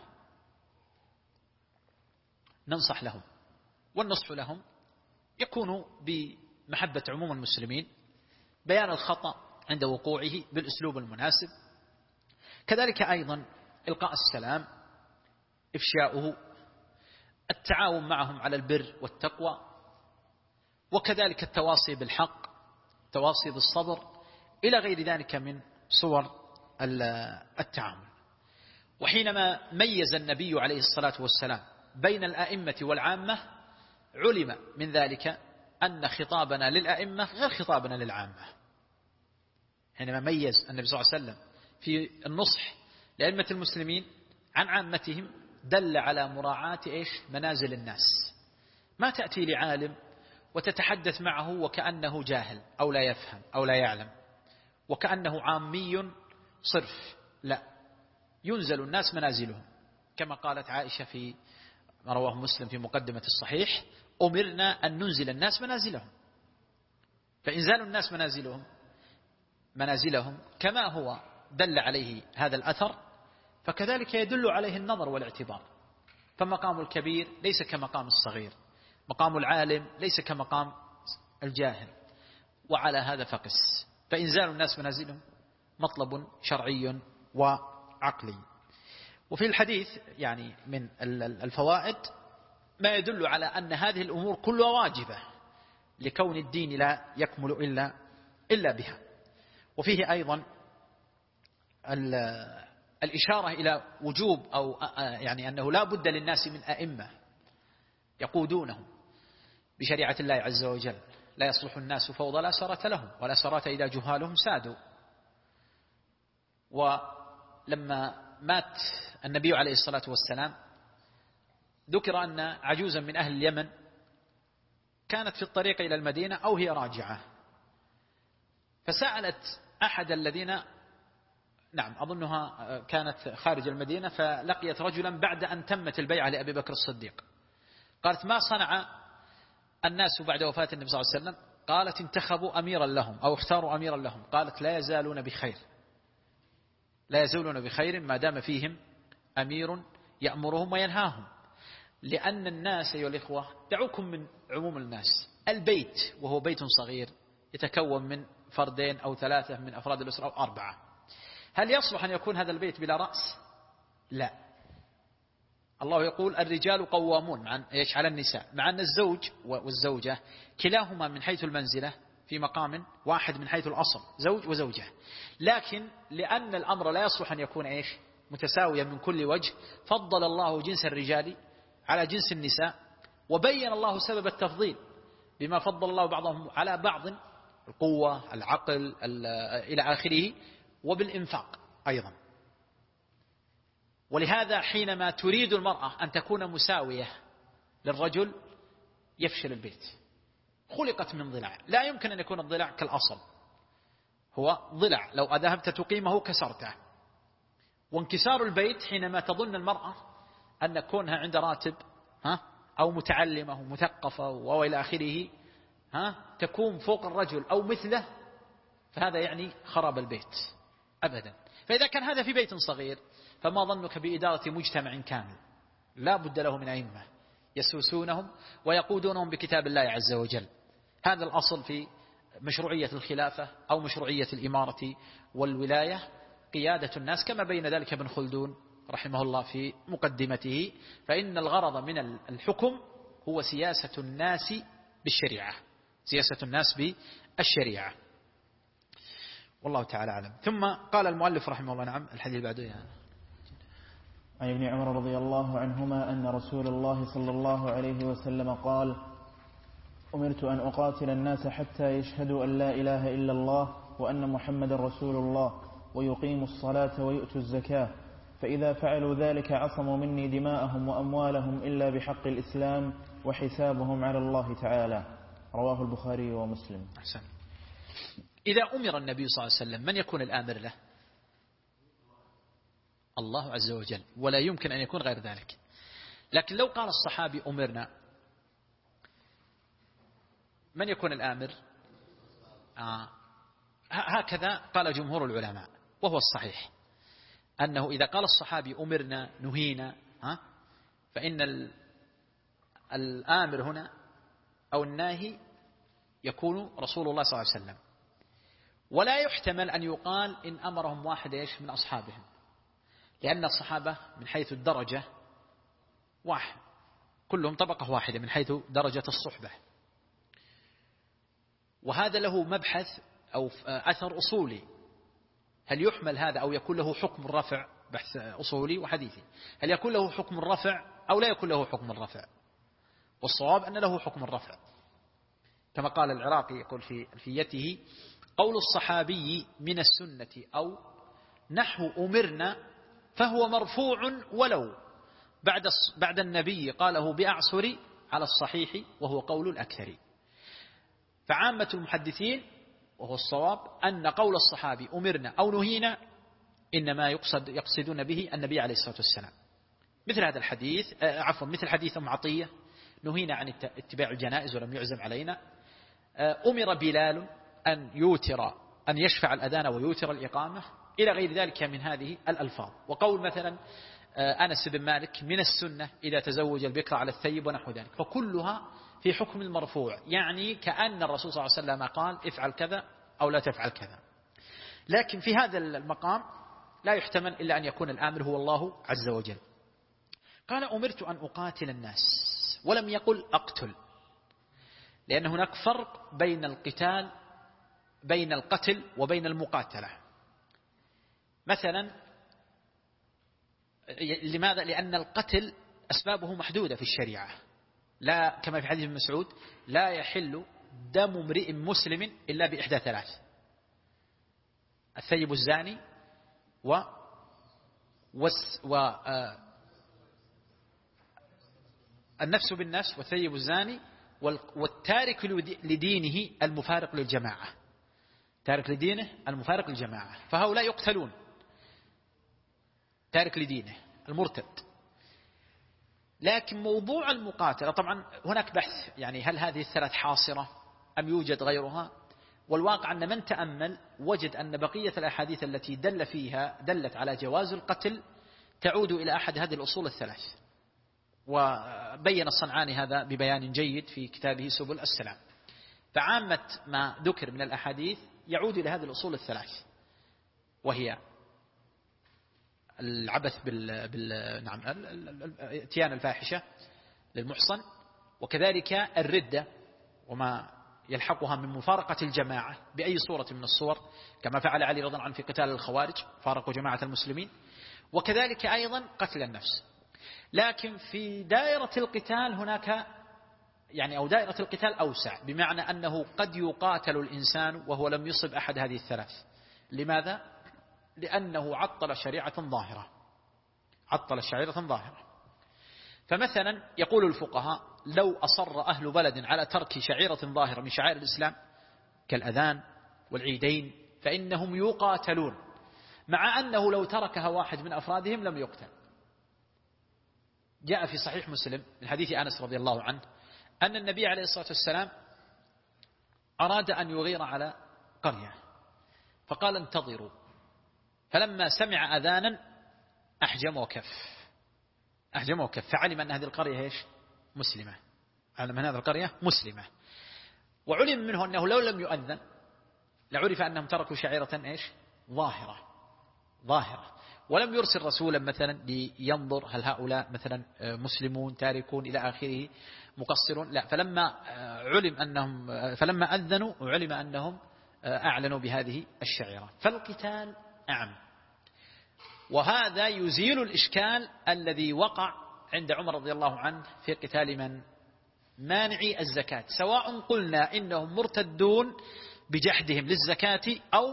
[SPEAKER 4] ننصح لهم، والنصح لهم يكون بمحبة عموم المسلمين، بيان الخطأ عند وقوعه بالأسلوب المناسب، كذلك أيضا إلقاء السلام، إفشاؤه، التعاون معهم على البر والتقوى، وكذلك التواصي بالحق، التواصي بالصبر، إلى غير ذلك من صور التعامل. وحينما ميز النبي عليه الصلاة والسلام بين الأئمة والعامة علم من ذلك أن خطابنا للأئمة غير خطابنا للعامة. حينما ميز النبي صلى الله عليه وسلم في النصح لأئمة المسلمين عن عامتهم دل على مراعاة منازل الناس. ما تأتي لعالم وتتحدث معه وكأنه جاهل أو لا يفهم أو لا يعلم وكأنه عامي صرف، لا، ينزل الناس منازلهم، كما قالت عائشة في ما رواه مسلم في مقدمة الصحيح: أمرنا أن ننزل الناس منازلهم. فإنزال الناس منازلهم كما هو دل عليه هذا الأثر، فكذلك يدل عليه النظر والاعتبار. فمقام الكبير ليس كمقام الصغير، مقام العالم ليس كمقام الجاهل، وعلى هذا فقس. فإنزال الناس منازلهم مطلب شرعي وعقلي. وفي الحديث يعني من الفوائد ما يدل على أن هذه الأمور كلها واجبة، لكون الدين لا يكمل إلا بها. وفيه أيضا الإشارة إلى وجوب أو يعني أنه لا بد للناس من أئمة يقودونهم بشريعة الله عز وجل. لا يصلح الناس فوضى لا سرة لهم، ولا سرة إذا جهالهم سادوا. ولما مات النبي عليه الصلاة والسلام ذكر أن عجوزا من أهل اليمن كانت في الطريق إلى المدينة أو هي راجعة، فسألت أحد الذين أظنها كانت خارج المدينة، فلقيت رجلا بعد أن تمت البيعة لأبي بكر الصديق. قالت: ما صنع الناس بعد وفاة النبي صلى الله عليه وسلم؟ قالت: انتخبوا أميرا لهم أو اختاروا أميرا لهم. قالت: لا يزالون بخير، لا يزالون بخير ما دام فيهم أمير يأمرهم وينهاهم. لأن الناس أيها الإخوة، دعوكم من عموم الناس، البيت وهو بيت صغير يتكون من فردين أو ثلاثة من أفراد الأسرة أو أربعة، هل يصلح أن يكون هذا البيت بلا رأس؟ لا. الله يقول: الرجال قوامون على النساء، مع أن الزوج والزوجة كلاهما من حيث المنزلة في مقام واحد من حيث الأصل، زوج وزوجة، لكن لأن الأمر لا يصلح أن يكون متساوية من كل وجه، فضل الله جنس الرجال على جنس النساء، وبين الله سبب التفضيل بما فضل الله بعضهم على بعض، القوة، العقل، إلى آخره، وبالإنفاق أيضا. ولهذا حينما تريد المرأة أن تكون مساوية للرجل يفشل البيت. خلقت من ضلع، لا يمكن أن يكون الضلع كالأصل، هو ضلع لو أذهبت تقيمه كسرته. وانكسار البيت حينما تظن المرأة أن كونها عند راتب أو متعلمة ومثقفة وإلى آخره تكون فوق الرجل أو مثله، فهذا يعني خراب البيت أبدا. فإذا كان هذا في بيت صغير، فما ظنك بإدارة مجتمع كامل لا بد له من أئمة يسوسونهم ويقودونهم بكتاب الله عز وجل. هذا الأصل في مشروعية الخلافة أو مشروعية الإمارة والولاية، قيادة الناس، كما بين ذلك ابن خلدون رحمه الله في مقدمته. فإن الغرض من الحكم هو سياسة الناس بالشريعة، سياسة الناس بالشريعة، والله تعالى أعلم. ثم قال المؤلف رحمه الله، نعم الحديث بعده يعني.
[SPEAKER 3] عن ابن عمر رضي الله عنهما أن رسول الله صلى الله عليه وسلم قال: أمرت أن أقاتل الناس حتى يشهدوا أن لا إله إلا الله وأن محمد رسول الله ويقيموا الصلاة ويؤتوا الزكاة، فإذا فعلوا ذلك عصموا مني دماءهم وأموالهم إلا بحق الإسلام وحسابهم على الله تعالى. رواه البخاري ومسلم.
[SPEAKER 4] أحسن. إذا أمر النبي صلى الله عليه وسلم من يكون الآمر له؟ الله عز وجل، ولا يمكن أن يكون غير ذلك. لكن لو قال الصحابي أمرنا، من يكون الآمر؟ هكذا قال جمهور العلماء، وهو الصحيح أنه إذا قال الصحابي أمرنا نهينا فإن الآمر هنا أو الناهي يكون رسول الله صلى الله عليه وسلم. ولا يحتمل أن يقال إن أمرهم واحد من أصحابهم، لأن الصحابة من حيث الدرجة واحد، كلهم طبقة واحدة من حيث درجة الصحبة، وهذا له مبحث أو أثر أصولي. هل يحمل هذا أو يكون له حكم الرفع؟ بحث أصولي وحديثي. هل يكون له حكم الرفع أو لا يكون له حكم الرفع؟ والصواب أن له حكم الرفع، كما قال العراقي يقول في ألفيته: قول الصحابي من السنة أو نحو أمرنا فهو مرفوع ولو بعد النبي قاله بأعسر على الصحيح وهو قول الأكثر. فعامة المحدثين وهو الصواب أن قول الصحابي أمرنا أو نهينا إنما يقصدون به النبي عليه الصلاة والسلام. مثل هذا الحديث، مثل حديث أم عطية: نهينا عن اتباع الجنائز ولم يعزم علينا. أمر بلال أن يشفع الأذان ويوتر الإقامة، إلى غير ذلك من هذه الألفاظ. وقول مثلا أنس بن مالك: من السنة إذا تزوج البكر على الثيب ونحو ذلك، فكلها في حكم المرفوع، يعني كأن الرسول صلى الله عليه وسلم قال افعل كذا أو لا تفعل كذا. لكن في هذا المقام لا يحتمل إلا أن يكون الآمر هو الله عز وجل. قال: أمرت أن أقاتل الناس، ولم يقل أقتل، لأن هناك فرق بين القتل وبين المقاتلة. مثلا لماذا؟ لأن القتل أسبابه محدودة في الشريعة، لا كما في حديث ابن مسعود: لا يحل دم امرئ مسلم إلا بإحدى ثلاث: الثيب الزاني النفس بالنفس والثيب الزاني والتارك لدينه المفارق للجماعة. تارك لدينه المفارق للجماعة، فهؤلاء يقتلون. تارك لدينه المرتد. لكن موضوع المقاتلة طبعا هناك بحث، يعني هل هذه الثلاث حاصرة أم يوجد غيرها؟ والواقع أن من تأمل وجد أن بقية الأحاديث التي دلت على جواز القتل تعود إلى أحد هذه الأصول الثلاث. وبين الصنعاني هذا ببيان جيد في كتابه سبل السلام. فعامة ما ذكر من الأحاديث يعود إلى هذه الأصول الثلاث، وهي العبث نعم اتيان الفاحشة للمحصن، وكذلك الردة وما يلحقها من مفارقة الجماعة بأي صورة من الصور، كما فعل علي رضي الله عنه في قتال الخوارج، فارقوا جماعة المسلمين. وكذلك أيضا قتل النفس. لكن في دائرة القتال هناك أو دائرة القتال أوسع، بمعنى أنه قد يقاتل الإنسان وهو لم يصب أحد هذه الثلاث. لماذا؟ لأنه عطل شريعة ظاهرة. فمثلا يقول الفقهاء لو أصر أهل بلد على ترك شعيرة ظاهرة من شعائر الإسلام كالأذان والعيدين فإنهم يقاتلون، مع أنه لو تركها واحد من أفرادهم لم يقتل. جاء في صحيح مسلم من حديث أنس رضي الله عنه أن النبي عليه الصلاة والسلام أراد أن يغير على قرية فقال انتظروا، فلما سمع أذانا أحجم وكف، فعلم أن هذه القرية مسلمة، وعلم منه أنه لو لم يؤذن لعرف أنهم تركوا شعيرة ظاهرة، ولم يرسل رسولا مثلا لينظر هل هؤلاء مثلا مسلمون تاركون إلى آخره مقصرون، لا، فلما أذنوا علم أنهم أعلنوا بهذه الشعيرة. فالقتال أعم، وهذا يزيل الإشكال الذي وقع عند عمر رضي الله عنه في قتال من مانعي الزكاة، سواء قلنا إنهم مرتدون بجحدهم للزكاة أو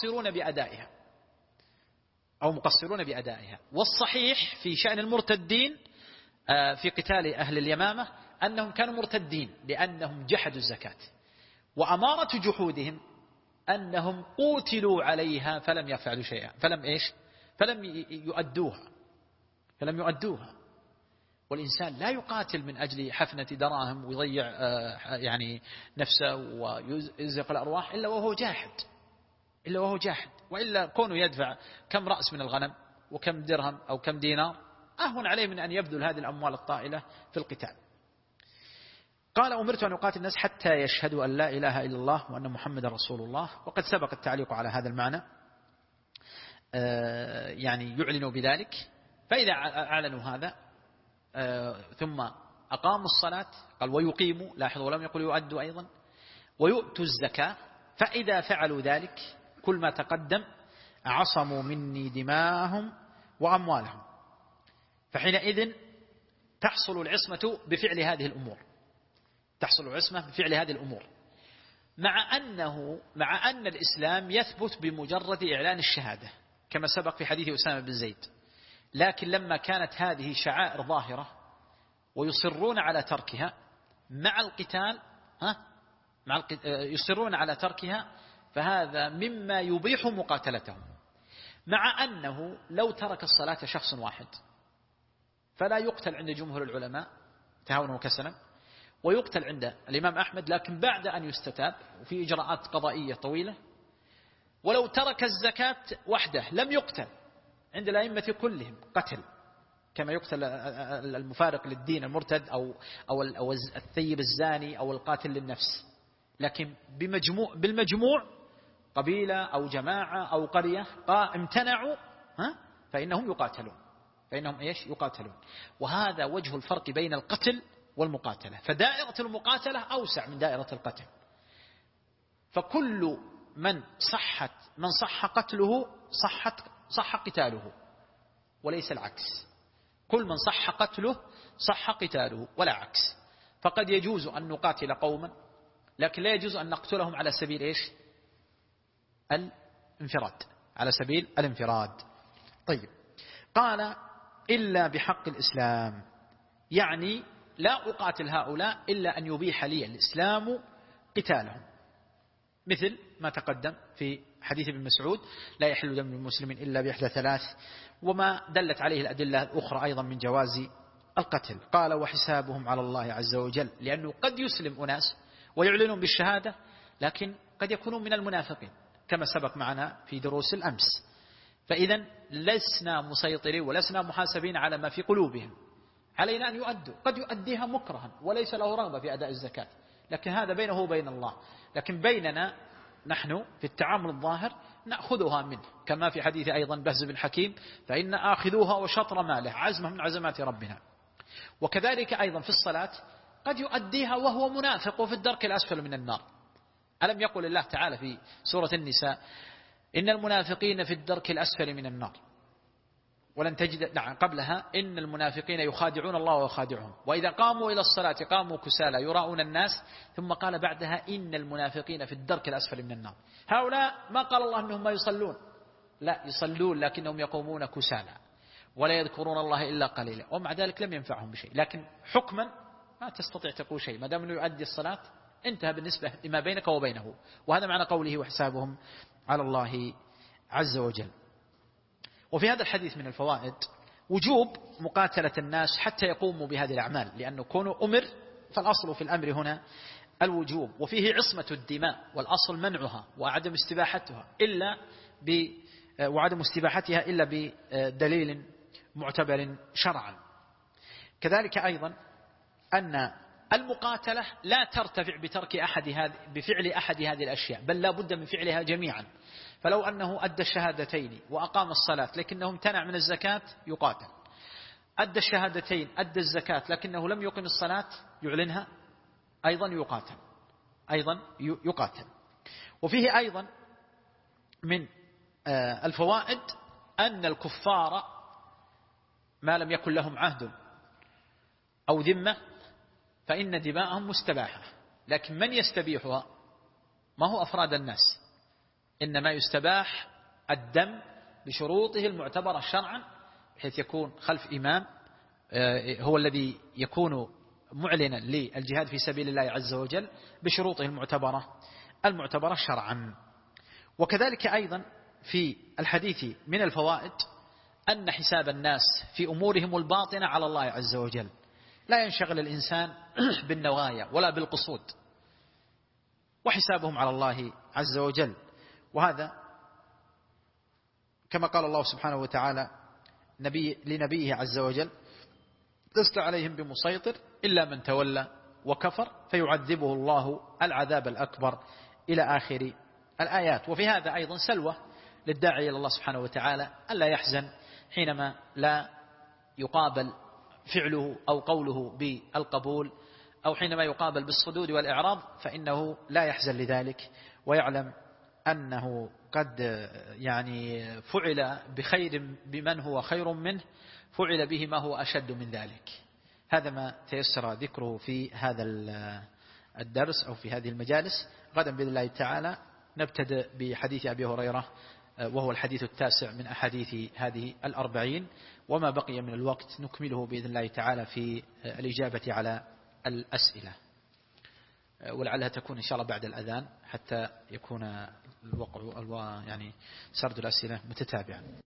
[SPEAKER 4] مقصرون بأدائها. والصحيح في شأن المرتدين في قتال أهل اليمامة أنهم كانوا مرتدين لأنهم جحدوا الزكاة، وأمارة جحودهم أنهم قوتلوا عليها فلم يفعلوا شيئا، فلم يؤدوها. والإنسان لا يقاتل من أجل حفنة دراهم ويضيع نفسه ويزق الأرواح إلا وهو جاحد، وإلا كونه يدفع كم رأس من الغنم وكم درهم أو كم دينار أهون عليه من أن يبذل هذه الأموال الطائلة في القتال. قال أمرت أن أقاتل الناس حتى يشهدوا أن لا إله إلا الله وأن محمد رسول الله، وقد سبق التعليق على هذا المعنى، يعلنوا بذلك. فإذا أعلنوا هذا ثم أقاموا الصلاة، قال ويقيموا، لاحظوا ولم يقل يؤدوا أيضا، ويؤتوا الزكاة، فإذا فعلوا ذلك كل ما تقدم عصموا مني دماءهم وأموالهم. فحينئذ تحصل العصمة بفعل هذه الأمور، مع أن الإسلام يثبت بمجرد إعلان الشهادة كما سبق في حديث أسامة بن زيد، لكن لما كانت هذه شعائر ظاهرة ويصرون على تركها مع القتال يصرون على تركها، فهذا مما يبيح مقاتلتهم، مع أنه لو ترك الصلاة شخص واحد فلا يقتل عند جمهور العلماء تهاونا وكسلا، ويقتل عند الإمام أحمد لكن بعد أن يستتاب وفي إجراءات قضائية طويلة. ولو ترك الزكاة وحده لم يقتل عند الأئمة كلهم قتل، كما يقتل المفارق للدين المرتد أو الثيب الزاني أو القاتل للنفس. لكن بالمجموع قبيلة أو جماعة أو قرية امتنعوا فإنهم يقاتلون. وهذا وجه الفرق بين القتل والمقاتلة. فدائرة المقاتلة أوسع من دائرة القتل، فكل من صح قتله صح قتاله، وليس العكس. كل من صح قتله صح قتاله ولا عكس. فقد يجوز أن نقاتل قوما لكن لا يجوز أن نقتلهم على سبيل الانفراد. طيب، قال إلا بحق الإسلام، يعني لا أقاتل هؤلاء إلا أن يبيح لي الإسلام قتالهم، مثل ما تقدم في حديث ابن مسعود لا يحل دم المسلم إلا بإحدى ثلاث، وما دلت عليه الأدلة الأخرى أيضا من جواز القتل. قال وحسابهم على الله عز وجل، لأنه قد يسلم أناس ويعلنون بالشهادة لكن قد يكونون من المنافقين كما سبق معنا في دروس الأمس. فإذا لسنا مسيطرين ولسنا محاسبين على ما في قلوبهم، علينا أن يؤدوا، قد يؤديها مكرها وليس له رغبة في أداء الزكاة، لكن هذا بينه وبين الله. لكن بيننا نحن في التعامل الظاهر نأخذها منه، كما في حديث أيضا بهز بن حكيم فإن آخذوها وشطر ماله عزمه من عزمات ربنا. وكذلك أيضا في الصلاة قد يؤديها وهو منافق وفي الدرك الأسفل من النار. ألم يقل الله تعالى في سورة النساء إن المنافقين في الدرك الأسفل من النار. ولن تجد قبلها إن المنافقين يخادعون الله ويخادعهم وإذا قاموا إلى الصلاة قاموا كسالى يراؤون الناس. ثم قال بعدها إن المنافقين في الدرك الأسفل من النار. هؤلاء ما قال الله أنهم ما يصلون، لا يصلون لكنهم يقومون كسالى ولا يذكرون الله إلا قليلا، ومع ذلك لم ينفعهم بشيء. لكن حكما ما تستطيع تقول شيء ما دام أنه يؤدي الصلاة انتهى بالنسبة لما بينك وبينه. وهذا معنى قوله وحسابهم على الله عز وجل. وفي هذا الحديث من الفوائد وجوب مقاتلة الناس حتى يقوموا بهذه الأعمال، لأنه كونوا أمر فالأصل في الأمر هنا الوجوب. وفيه عصمة الدماء والأصل منعها وعدم استباحتها إلا بدليل معتبر شرعا. كذلك أيضا أن المقاتلة لا ترتفع بفعل أحد هذه الأشياء، بل لا بد من فعلها جميعا. فلو أنه أدى الشهادتين وأقام الصلاة لكنه امتنع من الزكاة يقاتل، أدى الشهادتين أدى الزكاة لكنه لم يقم الصلاة يعلنها أيضا يقاتل. وفيه أيضا من الفوائد أن الكفار ما لم يكن لهم عهد أو ذمة فإن دماءهم مستباحة، لكن من يستبيحها ما هو أفراد الناس، إنما يستباح الدم بشروطه المعتبرة شرعا، بحيث يكون خلف إمام هو الذي يكون معلنا للجهاد في سبيل الله عز وجل بشروطه المعتبرة شرعا. وكذلك أيضا في الحديث من الفوائد أن حساب الناس في أمورهم الباطنة على الله عز وجل، لا ينشغل الإنسان بالنوايا ولا بالقصود، وحسابهم على الله عز وجل. وهذا كما قال الله سبحانه وتعالى لنبيه عز وجل لست عليهم بمسيطر إلا من تولى وكفر فيعذبه الله العذاب الأكبر إلى آخر الآيات. وفي هذا أيضا سلوة للداعي إلى الله سبحانه وتعالى ألا يحزن حينما لا يقابل فعله أو قوله بالقبول، أو حينما يقابل بالصدود والإعراض، فإنه لا يحزن لذلك ويعلم أنه قد فعل بخير بمن هو خير منه، فعل به ما هو أشد من ذلك. هذا ما تيسر ذكره في هذا الدرس أو في هذه المجالس. غدا بإذن الله تعالى نبتدأ بحديث أبي هريرة وهو الحديث التاسع من أحاديث هذه 40، وما بقي من الوقت نكمله بإذن الله تعالى في الإجابة على الأسئلة، ولعلها تكون إن شاء الله بعد الأذان حتى يكون الوقع سرد الأسئلة متتابعا.